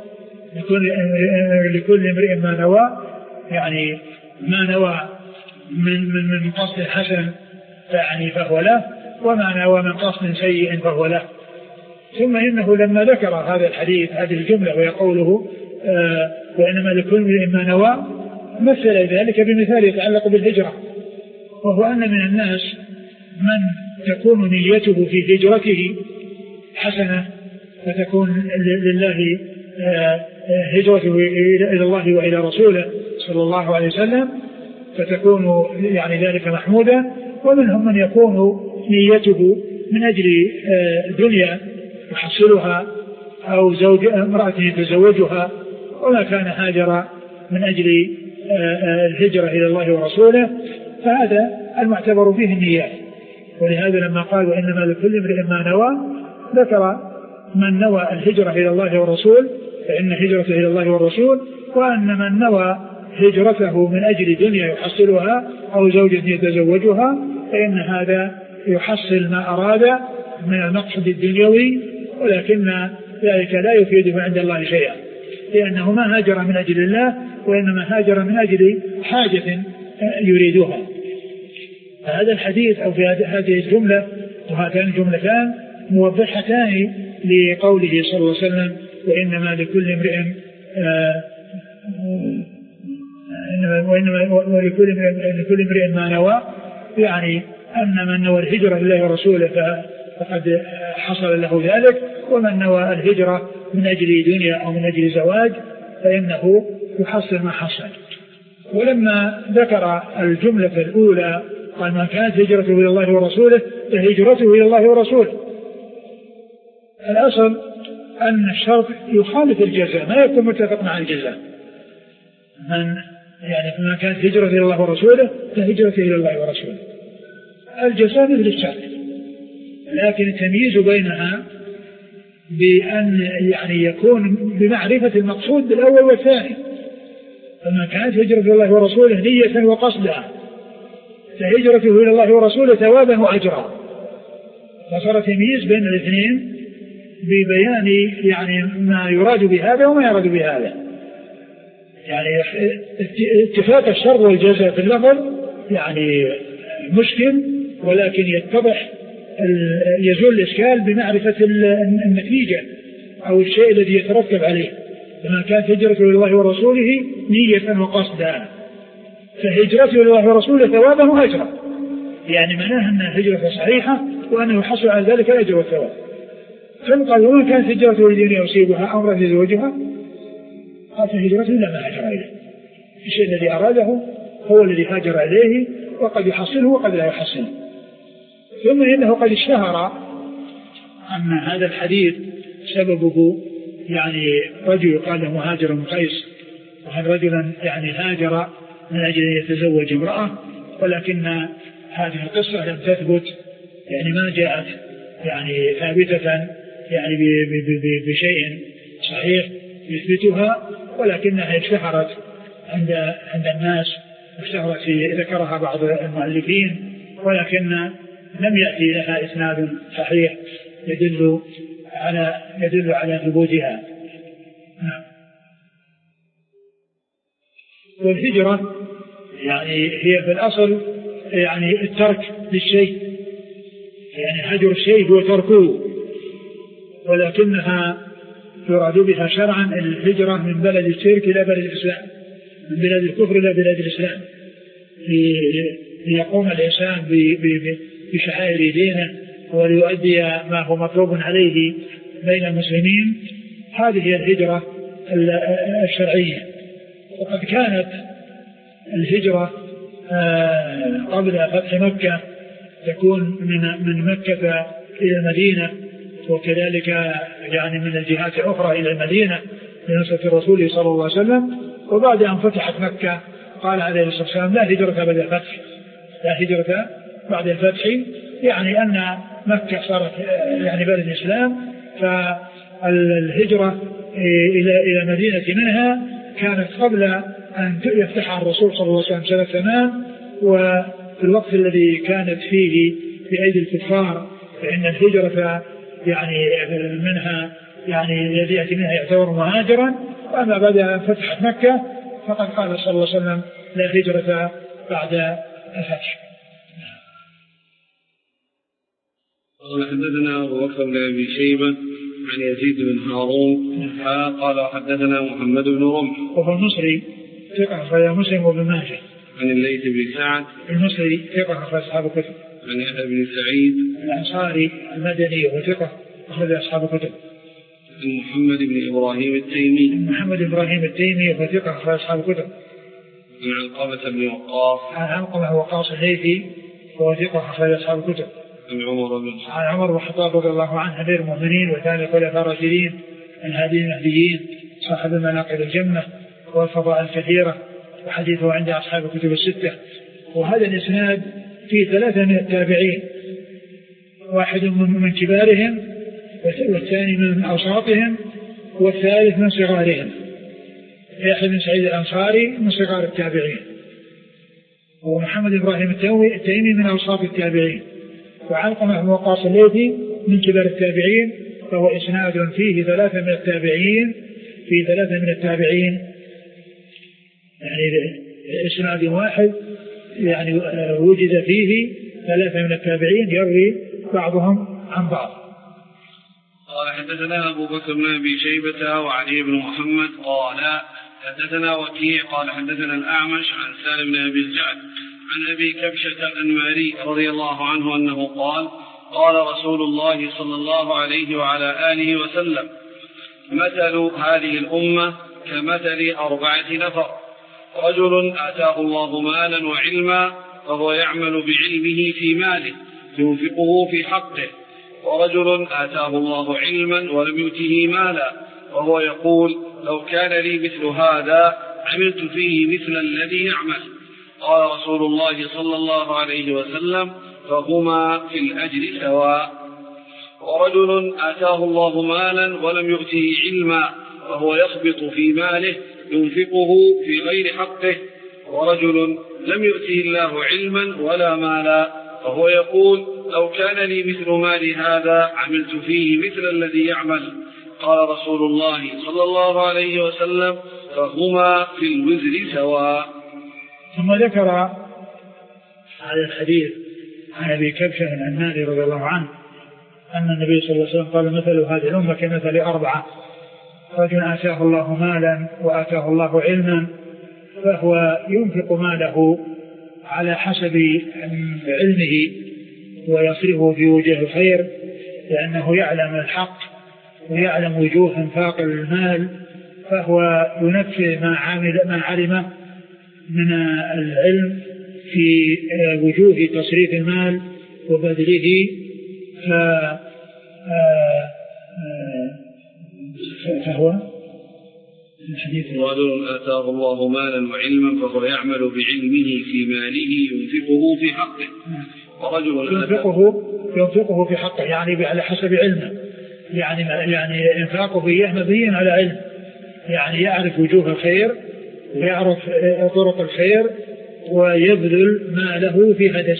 لكل امرئ ما نوى، يعني ما نوى من قصد حسن يعني فهو له، وما نوى من قصد سيء فهو له. ثم إنه لما ذكر هذا الحديث هذه الجملة وهي قوله وإنما لكل امرئ ما نوى، مثل ذلك بمثال يتعلق بالهجرة، وهو أن من الناس من تكون نيته في هجرته حسنة، فتكون لله هجرته إلى الله وإلى رسوله صلى الله عليه وسلم، فتكون يعني ذلك محمودا. ومنهم من يكون نيته من أجل دنيا يحصلها أو زوج امرأة يتزوجها، وما كان هاجر من أجل الهجرة إلى الله ورسوله، فهذا المعتبر فيه النيات. ولهذا لما قال وإنما لكل امرئ ما نوى، ذكر من نوى الهجرة إلى الله والرسول فإن هجرته إلى الله والرسول، وأن من نوى هجرته من أجل دنيا يحصلها أو زوجة يتزوجها فإن هذا يحصل ما أراد من المقصد الدنيوي، ولكن ذلك لا يفيده عند الله شيئا، لأنه ما هاجر من أجل الله، وإنما هاجر من أجل حاجة يريدها. فهذا الحديث أو في هذه الجملة وهاتان الجملتان موضحتان لقوله صلى الله عليه وسلم وإنما لكل امرئ ما نوى، يعني أن من نوى الهجرة لله ورسوله فقد حصل له ذلك، ومن نوى الهجرة من أجل دنيا أو من أجل زواج فإنه يحصل ما حصل. ولما ذكر الجملة الأولى قال من كانت هجرته إلى الله ورسوله فهجرته إلى الله ورسوله، الأصل أن الشرط يخالف الجزاء، ما يكون متفق مع الجزاء. من كانت هجرته إلى الله ورسوله فهجرته إلى الله ورسوله، الجزاء مثل الشرط، لكن التمييز بينها بأن يعني يكون بمعرفة المقصود بالأول والثاني. فمن كانت هجرته إلى الله ورسوله نية وقصدها فهجرته إلى الله ورسوله ثوابا وأجرا، فصار تمييز بين الاثنين ببيان يعني ما يراد بهذا وما يراد بهذا. يعني اتفاق الشرط والجزاء في اللفظ يعني مشكل، ولكن يتضح يزول الإشكال بمعرفة النتيجة أو الشيء الذي يترتب عليه. فما كانت هجرته لله ورسوله نية وقصدا فهجرته لله ورسوله ثوابا وأجرا، يعني معناها أن هجرته صحيحة وأنه يحصل على ذلك الأجر والثواب. ثم قال ومن كانت هجرته لدنيا يصيبها أو امرأة يتزوجها قال فهجرته إلى ما هاجر إليه، الشيء الذي أراده هو الذي هاجر إليه، وقد يحصله وقد لا يحصله. ثم إنه قد اشتهر أن هذا الحديث سببه يعني رجل قال له مهاجر من قيس، وهذا رجلا يعني هاجر من أجل أن يتزوج امرأة، ولكن هذه القصة لم تثبت، يعني ما جاءت يعني ثابتة يعني بشيء صحيح يثبتها، ولكنها اشتهرت عند الناس، اشتهرت ذكرها بعض المؤلفين، ولكن لم يأتي لها إسناد صحيح يدل على ثبوتها. والهجرة يعني هي في الأصل يعني الترك للشيء، يعني هجر الشيء هو تركه، ولكنها يراد بها شرعا الهجرة من بلد الشرك إلى بلد الإسلام، من بلاد الكفر إلى بلاد الإسلام، ليقوم الإنسان بشعائر دينه وليؤدي ما هو مطلوب عليه بين المسلمين. هذه هي الهجرة الشرعية. وقد كانت الهجرة قبل فتح مكة تكون من مكة إلى المدينة، وكذلك يعني من الجهات الأخرى إلى المدينة لنصرة الرسول صلى الله عليه وسلم. وبعد أن فتحت مكة قال عليه الصلاة والسلام لا هجرة بعد الفتح، لا هجرة بعد الفتح، يعني أن مكة صارت يعني بلد الإسلام، فالهجرة إلى مدينة منها كانت قبل أن يفتحها الرسول صلى الله عليه وسلم سنة 8، وفي الوقت الذي كانت فيه بأيدي الكفار فإن الهجرة يعني منها يعني الذي يأتي منها يعتبر مهاجرا. وأما بعد أن فتحت مكة فقد قال صلى الله عليه وسلم لا هجرة بعد الفتح. قال حدثنا أبو بكر بن أبي شيبة عن يزيد بن هارون قال حدثنا محمد بن رمح وهو المصري ثقة أخرج مسلم وابن ماجه. عن الليث بن سعد المصري ثقة أخرج أصحاب الكتب. عن يحيى بن سعيد الأنصاري المدني وهو ثقة أخرج أصحاب الكتب. عن محمد بن إبراهيم التيمي محمد بن إبراهيم التيمي وهو ثقة أخرج أصحاب الكتب. عن علقمة بن وقاص عن علقمة وقاص الليثي وهو ثقة أخرج أصحاب الكتب. عن عمر بن الخطاب رضي الله عنه أمير المؤمنين وثاني الخلفاء الراشدين الهاديين المهديين صاحب المناقب الجمة والفضائل الكثيرة وحديثه عند أصحاب الكتب الستة. وهذا الإسناد فيه 3 من التابعين، واحد من كبارهم والثاني من أوساطهم والثالث من صغارهم. يحيى بن سعيد الأنصاري من صغار التابعين، ومحمد إبراهيم التيمي من أوساط التابعين، وعلقمة بن وقاص الليثي من كبار التابعين. فهو إسناد فيه 3 من التابعين، في 3 من التابعين، يعني إسناد واحد يعني وجد فيه 3 من التابعين يروي بعضهم عن بعض. قال حدثنا أبو بكر بن أبي شيبة وعلي بن محمد قال حدثنا وكيع قال حدثنا الأعمش عن سالم بن أبي الجعد عن أبي كبشة الأنماري رضي الله عنه أنه قال قال رسول الله صلى الله عليه وعلى آله وسلم مثل هذه الأمة كمثل 4 نفر، رجل آتاه الله مالا وعلما فهو يعمل بعلمه في ماله ينفقه في حقه، ورجل آتاه الله علما ولم يؤته مالا وهو يقول لو كان لي مثل هذا عملت فيه مثل الذي يعمل. قال رسول الله صلى الله عليه وسلم فهما في الأجر سواء. ورجل آتاه الله مالا ولم يؤته علما وهو يخبط في ماله ينفقه في غير حقه، ورجل لم يؤته الله علما ولا مالا وهو يقول لو كان لي مثل مال هذا عملت فيه مثل الذي يعمل. قال رسول الله صلى الله عليه وسلم فهما في الوزر سواء. ثم ذكر هذا الحديث عن أبي كبشة الأنماري رضي الله عنه أن النبي صلى الله عليه وسلم قال مثل هذه الأمة كمثل 4، رجل آتاه الله مالا وآتاه الله علما فهو ينفق ماله على حسب علمه ويصرفه في وجه الخير لأنه يعلم الحق ويعلم وجوه انفاق المال، فهو ينفذ ما علم من العلم في وجوه تصريف المال وبذله، فهو الحديث رجل آتاه الله مالا وعلما فهو يعمل بعلمه في ماله ينفقه في حقه، ورجل ينفقه في حقه يعني على حسب علمه، يعني إنفاقه فيه مبني على علم، يعني يعرف وجوه الخير ويعرف طرق الخير ويبذل ماله في هذا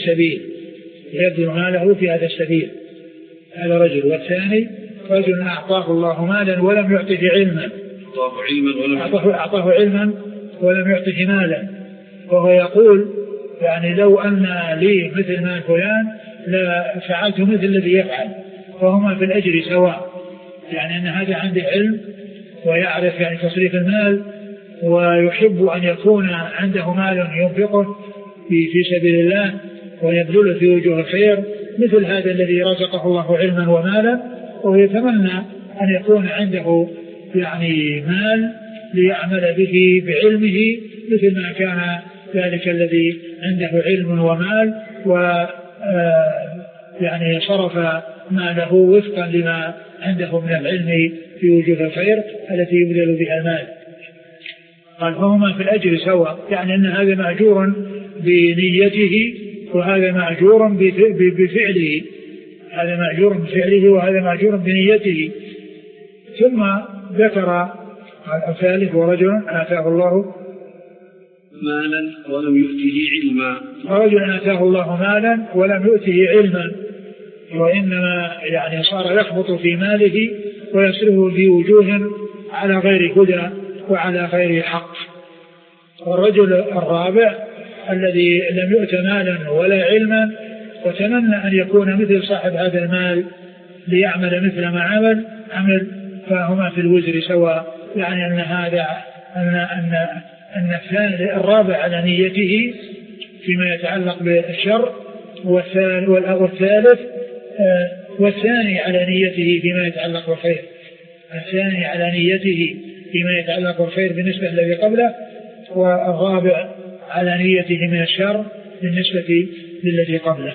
السبيل، هذا رجل. والثاني رجل أعطاه الله مالا ولم يعطه علما، أعطاه علما ولم يعطه مالا، وهو يقول يعني لو أن لي مثل مال فلان لا فعلت مثل الذي يفعل، فهما في الأجر سواء، يعني أن هذا عنده علم ويعرف يعني تصريف المال ويحب أن يكون عنده مال ينفقه في سبيل الله ويبذله في وجوه الخير مثل هذا الذي رزقه الله علما ومالا، ويتمنى أن يكون عنده يعني مال ليعمل به بعلمه مثل ما كان ذلك الذي عنده علم ومال يعني صرف ماله وفقا لما عنده من العلم في وجوه الخير التي يبذل بها المال. قال فهما في الأجر سواء، يعني أن هذا مأجور بنيته وهذا مأجور بفعله، هذا مأجور بفعله وهذا مأجور بنيته. ثم ذكر الثالث ورجل آتاه الله مالا ولم يؤته علما، رجل آتاه الله مالا ولم يؤته علما، وإنما يعني صار يخبط في ماله ويصرفه في وجوه على غير هدى وعلى غير حق. والرجل الرابع الذي لم يؤت مالا ولا علما وتمنى أن يكون مثل صاحب هذا المال ليعمل مثل ما عمل فهما في الوزر سواء. يعني أن هذا أن الرابع على نيته فيما يتعلق بالشر، والثالث والثاني على نيته فيما يتعلق بالخير، الثاني على نيته فيما يتعلق بالخير بالنسبة للذي قبله، والرابع على نيته من الشر بالنسبة للذي قبله.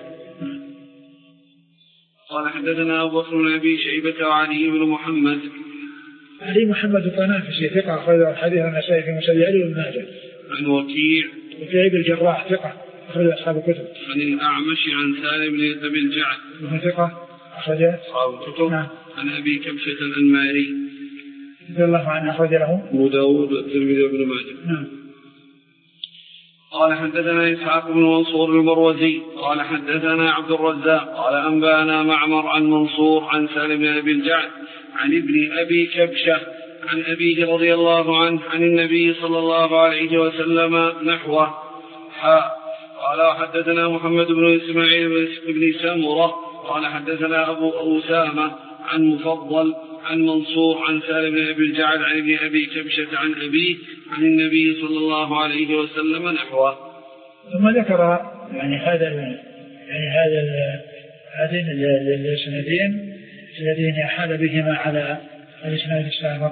قال حدثنا أبو بكر بن أبي شيبة وعلي بن محمد. علي محمد الطنافسي ثقة أخرج الحديث النسائي في مسند علي بن ماجه. عن وكيع بن الجراح ثقة أخرج أصحاب الكتب. عن الأعمش عن سالم بن أبي الجعد وهو ثقة أخرج أصحاب الكتب. نعم. عن أبي كبشة الأنماري رضي الله عنه أخرج له أبو داود والترمذي وابن ماجه. نعم. قال حدثنا إسحاق بن منصور المروزي قال حدثنا عبد الرزاق قال أنبأنا معمر عن منصور عن سالم بن أبي الجعد عن ابن أبي كبشة عن أبيه رضي الله عنه عن النبي صلى الله عليه وسلم نحوه. قال حدثنا محمد بن إسماعيل بن سمرة قال حدثنا أبو أسامة عن مفضل عن منصور عن سالم بن أبي الجعد عن ابن أبي كبشة عن أبيه عن النبي صلى الله عليه وسلم نحوه. ثم ذكر هذين الاسنادين الذين حال بهما على الاسناد السابق.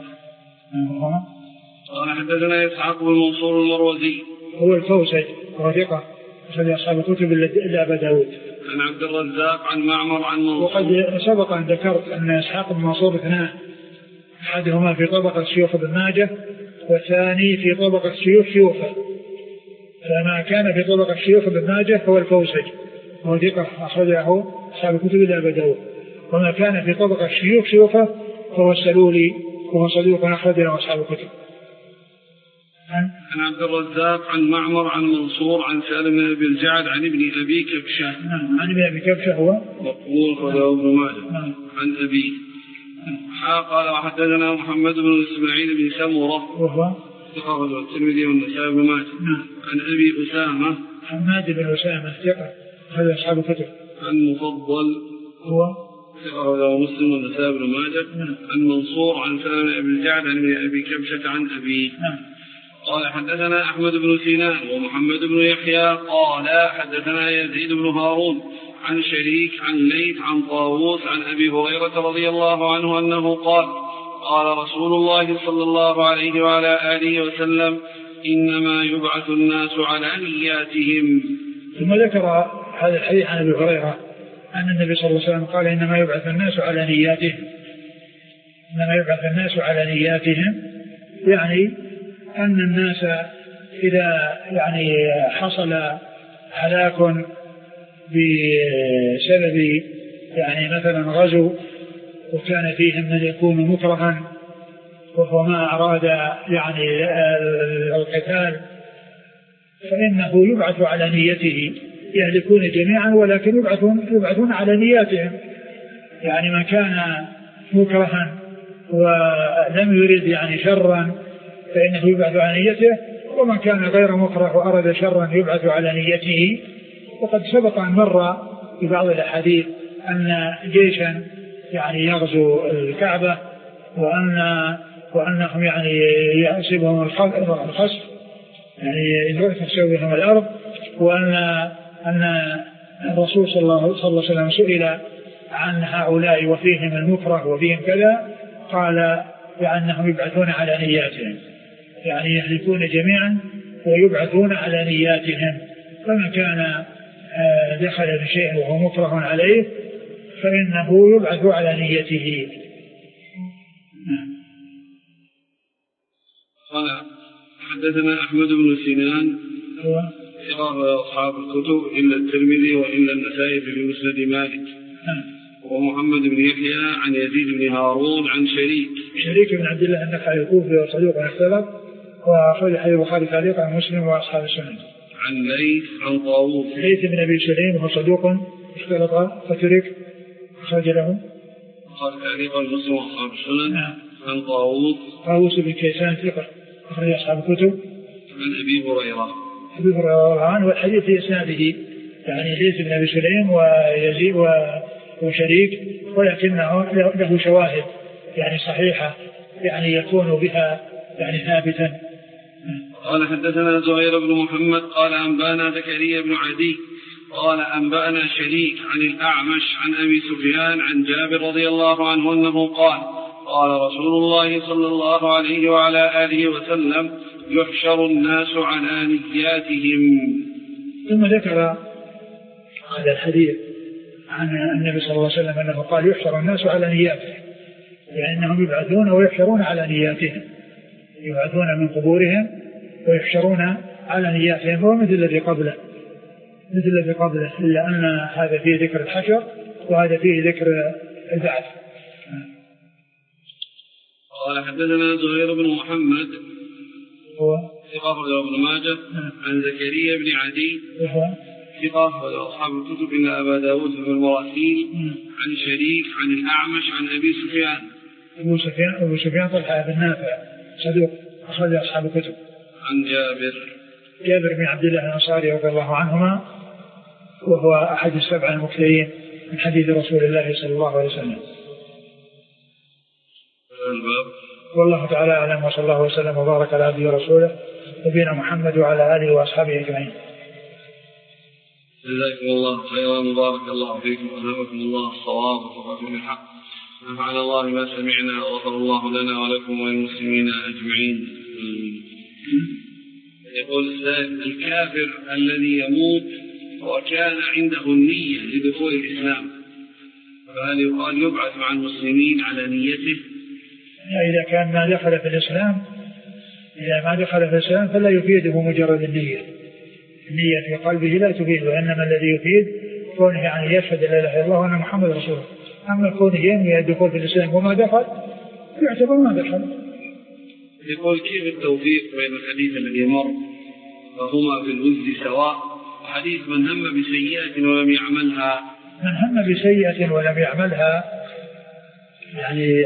قال حدثنا إسحاق بن منصور المروزي هو الفوزي وهو ثقة أخرج أصحاب الكتب إلا أبا داود. عن عبد الرزاق عن معمر عن منصور. وقد سبق أن ذكرت أن إسحاق بن منصور اثنان، أحدهما في طبقة شيوخ ابن ماجه والثاني في طبقة شيوخه، فما كان في طبقة شيوخ ابن ماجه هو الفوزي وهو ثقة أخرجه أصحاب الكتب إلا أبا داود، وما كان في طبقة شيوخه فهو السلولي وهو صدوق أخرج له أصحاب الكتب. عن عبد الرزاق عن معمر عن منصور عن سالم بن أبي الجعد عن ابن أبي كبشة. نعم. عن ابن أبي كبشة هو مقبول خذه ابن ماجه. عن أبي. قال وحدثنا محمد بن إسماعيل بن سمرة وهو ثقة الترمذي والنسائي بن ماجه. عن أبي أسامة حماد بن أسامة ثقة هذا أصحاب الكتب. عن مفضل هو ثقة مسلم والنسائي بن ماجه. عن منصور عن سالم بن أبي الجعد عن ابن أبي كبشة عن أبي. قال حدثنا أحمد بن سينان ومحمد بن يحيى قال حدثنا يزيد بن هارون عن شريك عن ليث عن طاووس عن أبي هريرة رضي الله عنه أنه قال قال رسول الله صلى الله عليه وعلى آله وسلم إنما يبعث الناس على نياتهم. ثم ذكر هذا الحديث عن أبي هريرة أن النبي صلى الله عليه وسلم قال إنما يبعث الناس على نياتهم، إنما يبعث الناس على نياتهم، يعني أن الناس إذا حصل هلاك بسبب مثلا غزو وكان فيهم من يكون مكرها وهو ما أراد القتال فإنه يبعث على نيته، يهلكون جميعا ولكن يبعثون على نياتهم، يعني من كان مكرها ولم يريد شرا فإنه يبعث على نيته، ومن كان غير مكره وأراد شرا يبعث على نيته. وقد سبق أن مر في بعض الأحاديث أن جيشا يغزو الكعبة وأنهم يحسبهم الخسف تخسف بهم الأرض، وأن الرسول صلى الله عليه وسلم سئل عن هؤلاء وفيهم المكره وفيهم كذا قال بأنهم يبعثون على نياتهم، يهلكون جميعا ويبعثون على نياتهم، فمن كان دخل بشيء وهو مكره عليه فإنه يبعث على نيته. قال حدثنا أحمد بن سينان ثقة أصحاب الكتب إلا الترمذي وإلا النسائي في مسند مالك. ومحمد بن يحيى عن يزيد بن هارون عن شريك بن عبد الله النخعي الكوفي وصدوق اختلف وأخرج حديث البخاري تعليقا عن مسلم وأصحاب السنن. عن ليث عن طاووس ليث بن أبي سليم وهو صدوق اختلط فترك أخرج له قال تعليقا مسلم وأصحاب السنن. عن طاووس بن كيسان ثقة أخرج أصحاب الكتب. عن أبي هريرة عنه، والحديث في إسناده يعني ليس بن أبي سليم ويزيد وشريك، ولكنه له شواهد يعني صحيحة يعني يكون بها يعني ثابتا. قال حدثنا زهير بن محمد قال أنبانا زكريا بن عدي قال أنبأنا شريك عن الأعمش عن أبي سفيان عن جابر رضي الله عنه أنه قال قال رسول الله صلى الله عليه وعلى آله وسلم يحشر الناس على نياتهم. ثم ذكر هذا الحديث عن النبي صلى الله عليه وسلم أنه قال يحشر الناس على نياتهم، يعني أنهم يبعثون ويحشرون على نياتهم، يبعثون من قبورهم ويحشرون على نياتهم، هو مثل الذي قبله إلا أن هذا فيه ذكر الحشر وهذا فيه ذكر البعث. قال حدثنا زهير بن محمد هو ثقة ابن ماجه عن زكريا بن عدي ثقة وأصحاب الكتب إلا أبا داود في المراسيل عن شريك عن الأعمش عن أبي سفيان. أبو سفيان طلحة بن نافع صدوق أخرج أصحاب الكتب. عن جابر بن عبد الله الأنصاري رضي الله عنهما وهو أحد السبع المكثرين من حديث رسول الله صلى الله عليه وسلم. والله تعالى أعلم، وصلى الله وسلم وبارك على عبده ورسوله نبينا محمد وعلى آله وأصحابه أجمعين. جزاكم الله خيرا وبارك الله فيكم وألهمكم الله الصواب ووفقكم الحق. نفعنا الله ما سمعنا وغفر الله لنا ولكم وللمسلمين أجمعين. يقول الكافر الذي يموت وكان عنده النية لدخول الإسلام فهل يقال يبعث مع المسلمين على نيته؟ إذا كان ما دخل في الإسلام، إذا ما دخل في الإسلام فلا يفيده مجرد النية في قلبه لا تفيد، وإنما الذي يفيد كونه يعني يشهد لا إله إلا الله وأن محمد رسول الله. أما كونه ينوي الدخول في الإسلام وما دخل يعتبر ما دخل. يقول كيف التوفيق بين الحديث الذي مر فهما في الوزن سواء وحديث من هم بسيئة ولم يعملها؟ من هم بسيئة ولم يعملها يعني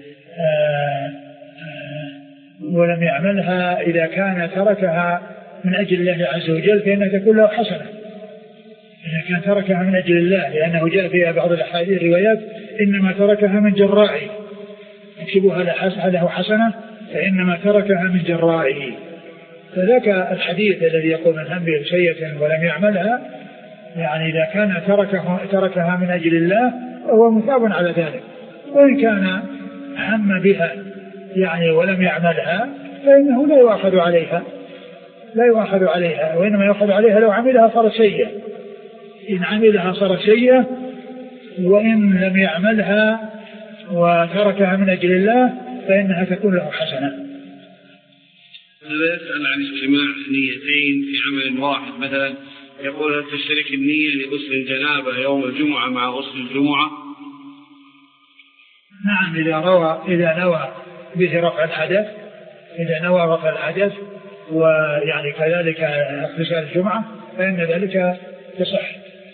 ولم يعملها إذا كان تركها من أجل الله عز وجل فإنها تكون له حسنة. إذا كان تركها من أجل الله، لأنه جاء فيها بعض الأحاديث الروايات إنما تركها من جرائه، يكتبها له حسنة فإنما تركها من جرائه. فذاك الحديث الذي يقول من هم بسيئة ولم يعملها، يعني إذا كان تركها من أجل الله فهو مثاب على ذلك، وإن كان هم بها يعني ولم يعملها فإنه لا يؤاخذ عليها، وإنما يؤاخذ عليها لو عملها صار سيئة. إن عملها صار سيئة، وإن لم يعملها وتركها من أجل الله فإنها تكون له حسنة. هذا يسأل عن اجتماع نيتين في عمل واحد، مثلا يقول هل تشترك النية لغسل الجنابة يوم الجمعة مع غسل الجمعة؟ نعم، إذا نوى به رفع الحدث، إذا نوى رفع الحدث ويعني كذلك اغتسال الجمعة فإن ذلك يصح.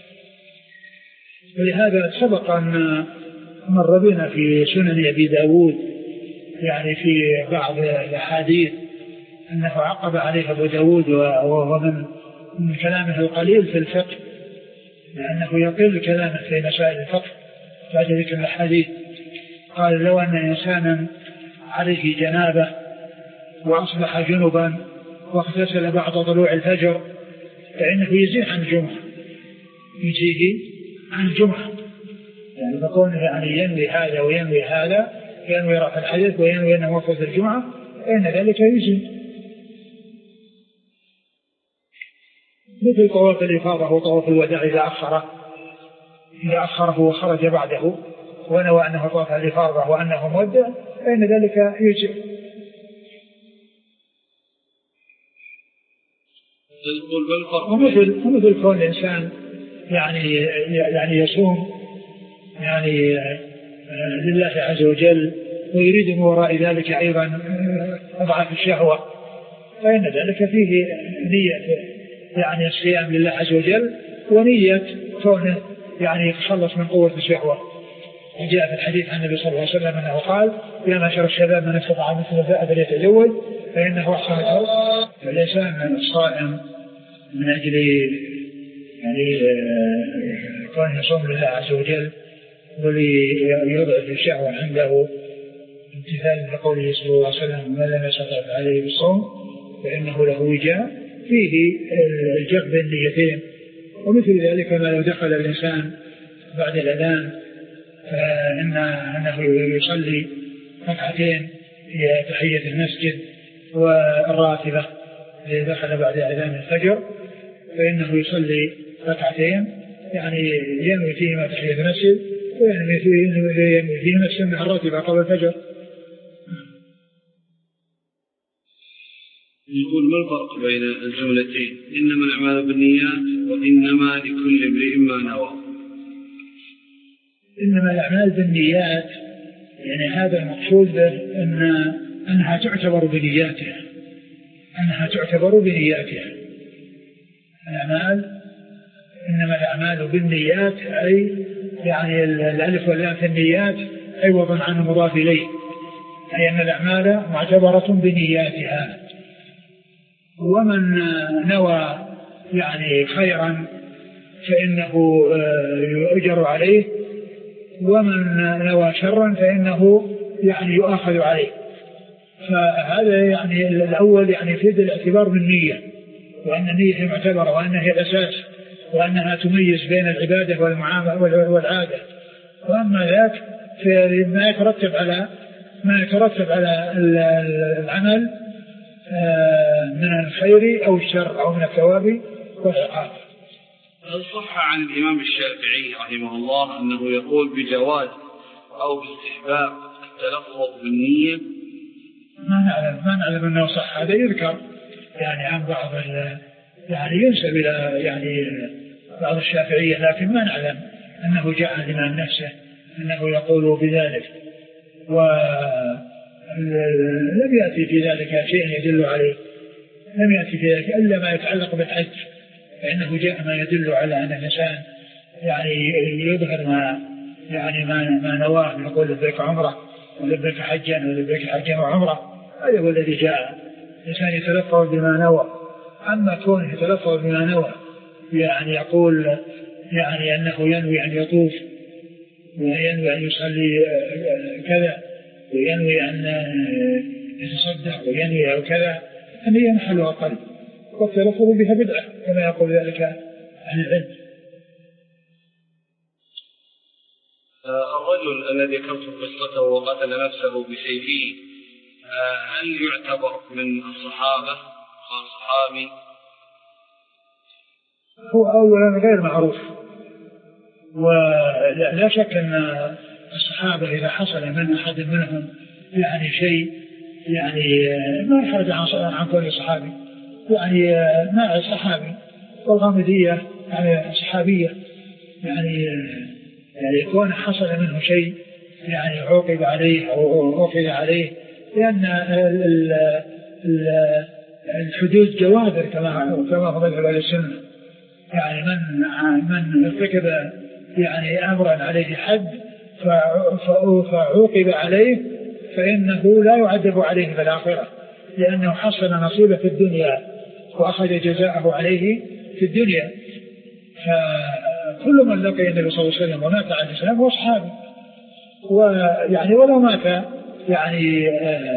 ولهذا سبق أن مر بنا في سنن أبي داود يعني في بعض الأحاديث أنه عقب عليه أبو داود وهو من كلامه القليل في الفقه، لأنه يقل كلامه في مسائل الفقه بعد ذكر الحديث. قال لو أن إنسانا عليه جنابة وأصبح جنبا واغتسل بعد طلوع الفجر فإنه يزيح عن الجمعة، يعني فكون يعني ينوي هذا وينوي هذا، ينوي رفع الحدث وينوي أنه وقت الجمعة فإن ذلك يجزي. مثل طواف الإفاضة وطواف الوداع إذا أخره وخرج بعده ونوى أنه طواف الإفاضة وأنه مودع فإن ذلك يجزي. ومثل كون الإنسان يعني يصوم يعني لله عز وجل ويريد من وراء ذلك أيضا أضعاف الشهوة فإن ذلك فيه نية يعني الصيام لله عز وجل ونية كونه يعني يتخلص من قوة الشهوة. جاء في الحديث عن النبي صلى الله عليه وسلم أنه قال يا معشر الشباب من استطاع مثل ذا فليتزوج فإنه أحسن الفرج. فالإنسان الصائم من أجل يعني كون يصوم لله عز وجل وليضعف الشهوة عنده امتثال لقوله صلى الله عليه وسلم ما لم يستطع عليه بالصوم فإنه له وجاء فيه الجر بين النيتين. ومثل ذلك ما لو دخل الإنسان بعد الأذان فإنه يصلي ركعتين في تحية المسجد والراتبة إذا دخل بعد أذان الفجر فإنه يصلي ركعتين يعني ينوي فيهما تحية المسجد وينوي فيهما السنة الراتبة قبل الفجر. يقول ما الفرق بين الجملتين إنما الأعمال بالنيات وإنما لكل امرئ ما نوى؟ إنما الأعمال بالنيات يعني هذا المقصود به أنها تعتبر بنياتها الأعمال إنما الأعمال بالنيات أي يعني الألف واللام في النيات عوضا عن المضاف إليه أي أن الأعمال معتبرة بنياتها. ومن نوى يعني خيرا فإنه يؤجر عليه ومن نوى شرا فإنه يعني يؤاخذ عليه. فهذا يعني الأول يعني يفيد الاعتبار بالنية وأن النية معتبرة وأنها هي الأساس وأنها تميز بين العبادة والمعاملة والعادة. وأما ذاك فما يترتب على العمل من الخير أو الشر أو من الثواب والعقاب. هل صح عن الإمام الشافعي رحمه الله أنه يقول بجواز أو باستحباب التلفظ بالنية؟ ما نعلم أنه صح. هذا يذكر يعني عن بعض يعني ينسب إلى يعني بعض الشافعية لكن ما نعلم أنه جاء عن الإمام نفسه أنه يقول بذلك. ولم يأتي في ذلك شيء يدل عليه لم يأتي في ذلك إلا ما يتعلق بالحج فإنه جاء ما يدل على أن الإنسان يعني يظهر ما نواه يقول لبيك عمره ولبيك حجا ولبيك حجا وعمره. هذا هو الذي جاء الإنسان يتلفظ بما نوى. أما كونه يتلفظ بما نوى يعني يقول يعني أنه ينوي أن يطوف وينوي أن يصلي كذا وينوي أن يتصدق وينوي أو كذا أن هي محلها قلب والتلفظ بها بدعة كما يقول ذلك أهل العلم. الرجل الذي ذكرت قصته وقتل نفسه بسيفه هل يعتبر من الصحابة قال صحابي؟ هو أولا غير معروف ولا شك أن الصحابة إذا حصل من أحد منهم يعني شيء يعني ما يخرج عن كل صحابي يعني ما صحابي والغامدية يعني صحابية يعني يكون حصل منه شيء يعني عوقب عليه أو أخذ عليه لأن الحدود جوابر كما هو مذهب أهل السنة. يعني من ارتكب يعني أمرا عليه حد فعوقب عليه فإنه لا يعذب عليه في الآخرة لأنه حصل نصيبه في الدنيا وأخذ جزاءه عليه في الدنيا. فكل من لقي النبي صلى الله عليه وسلم ومات على الإسلام هو صحابي ويعني ولو مات يعني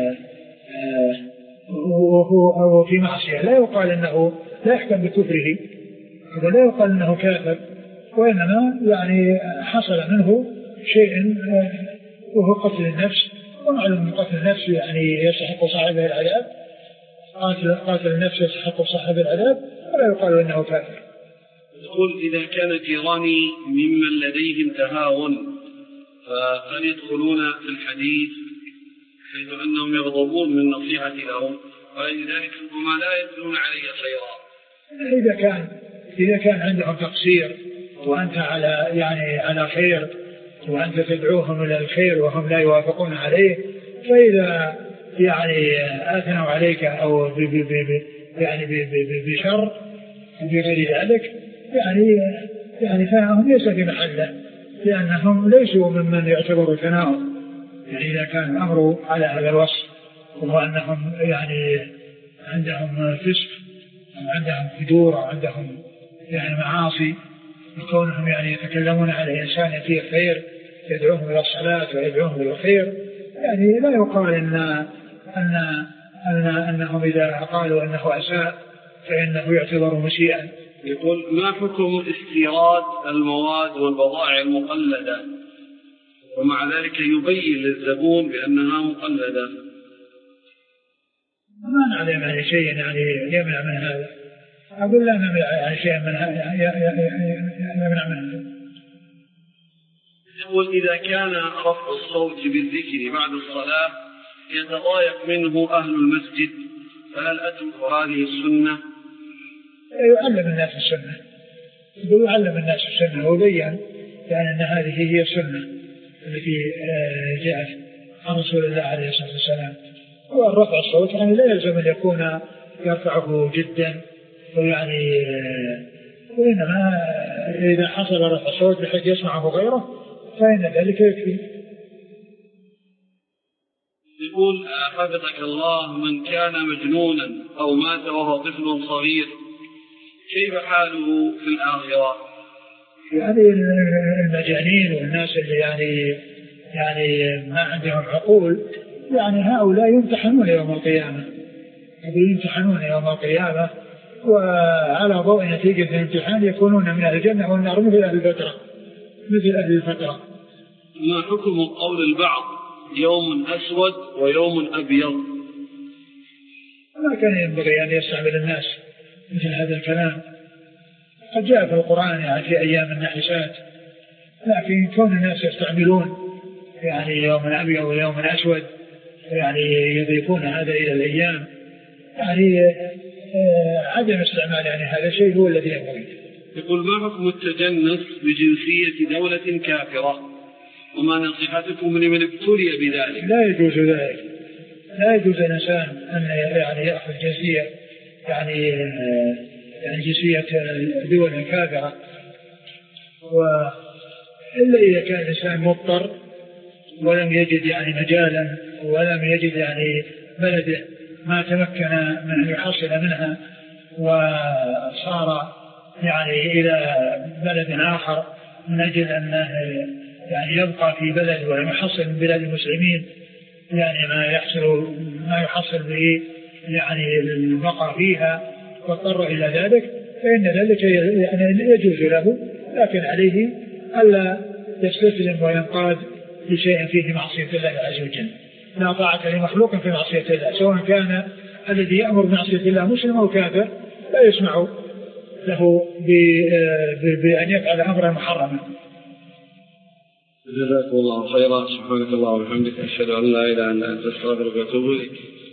وهو في معصية لا يقال أنه لا يحكم بكفره إذا لا يقال أنه كافر وإنما يعني حصل منه شيء وهو قتل النفس ومعلوم من قتل النفس يعني يستحق صاحبه العذاب قاتل النفس يستحق صاحبه العذاب ولا يقال أنه كافر. يقول إذا كان جيراني ممن لديهم تهاون فهل يدخلون في الحديث حيث أنهم يغضبون من نصيحتي لهم ولذلك ربما لا يدلون علي خيرا؟ إذا كان عندهم تقصير وأنت على خير وأنت تدعوهم إلى الخير وهم لا يوافقون عليه فإذا يعني آثنوا عليك أو بشر بغير ذلك يعني فهم ليس في محله لأنهم ليسوا ممن يعتبروا تناول. يعني إذا كان الأمر على هذا الوصف وهو أنهم يعني عندهم فسق أو عندهم فجور أو عندهم يعني معاصي، وكونهم يعني يتكلمون على الإنسان فيه خير يدعوهم إلى الصلاة ويدعوهم إلى الخير، يعني لا يقال أنهم إذا قالوا أنه أساء فإنه يعتبر مسيئا. يقول ما حكم استيراد المواد والبضائع المقلدة ومع ذلك يبين للزبون بأنها مقلدة؟ ما نعلم عن شيء يعني يمنع من هذا، أقول لا نمنع عن شيء من هذا يمنع من هذا. يقول إذا كان رفع الصوت بالذكر بعد الصلاة يتضايق منه أهل المسجد فهل أترك هذه السنة؟ يعلم الناس السنة، يعلم الناس السنة وبين يعني أن هذه هي السنة التي جاءت عن رسول الله عليه الصلاة والسلام. والرفع الصوت يعني لا يلزم أن يكون يرفعه جدا، ويعني وإنما إذا حصل رفع الصوت بحيث يسمعه غيره فإن ذلك يكفي. يقول حفظك الله من كان مجنونا أو مات وهو طفل صغير كيف حاله في الآخرة؟ يعني المجانين والناس اللي يعني ما عندهم عقول يعني هؤلاء يمتحنون يوم القيامة، يمتحنون يوم القيامة وعلى ضوء نتيجة الامتحان يكونون من أهل الجنة والنار مثل أهل الفترة. ما حكم قول البعض يوم أسود ويوم أبيض؟ ما كان ينبغي أن يستعمل الناس مثل هذا الكلام، قد جاء في القرآن يعني في أيام النحسات، لكن كون الناس يستعملون يعني يوم أبيض ويوم أسود يعني يضيفون هذا إلى الأيام يعني عدم استعمال يعني هذا الشيء هو الذي ينبغي. يقول ما حكم التجنس بجنسية دولة كافرة وما نصيحتكم لمن ابتلي بذلك؟ لا يجوز ذلك، لا يجوز الإنسان أن يعني يأخذ جنسية يعني جنسية دول كافرة، وإلا إذا كان الإنسان مضطر ولم يجد يعني مجالا ولم يجد يعني بلده ما تمكن من أن يحصل منها وصار يعني إلى بلد آخر من أجل أنه يعني يبقى في بلد ولم يحصل من بلاد المسلمين يعني ما يحصل به يعني البقاء فيها واضطر إلى ذلك فإن ذلك يعني يجوز له، لكن عليه ألا يستسلم وينقاد لشيء فيه معصية الله عز وجل. لا طاعة لمخلوق في معصية الله، سواء كان الذي يأمر بمعصية الله مسلم أو كافر لا يسمع له بأن يفعل أمرا محرما. جزاكم الله خيرا. سبحانك اللهم وبحمدك أشهد أن لا إله إلا أنت أستغفرك وأتوب إليك.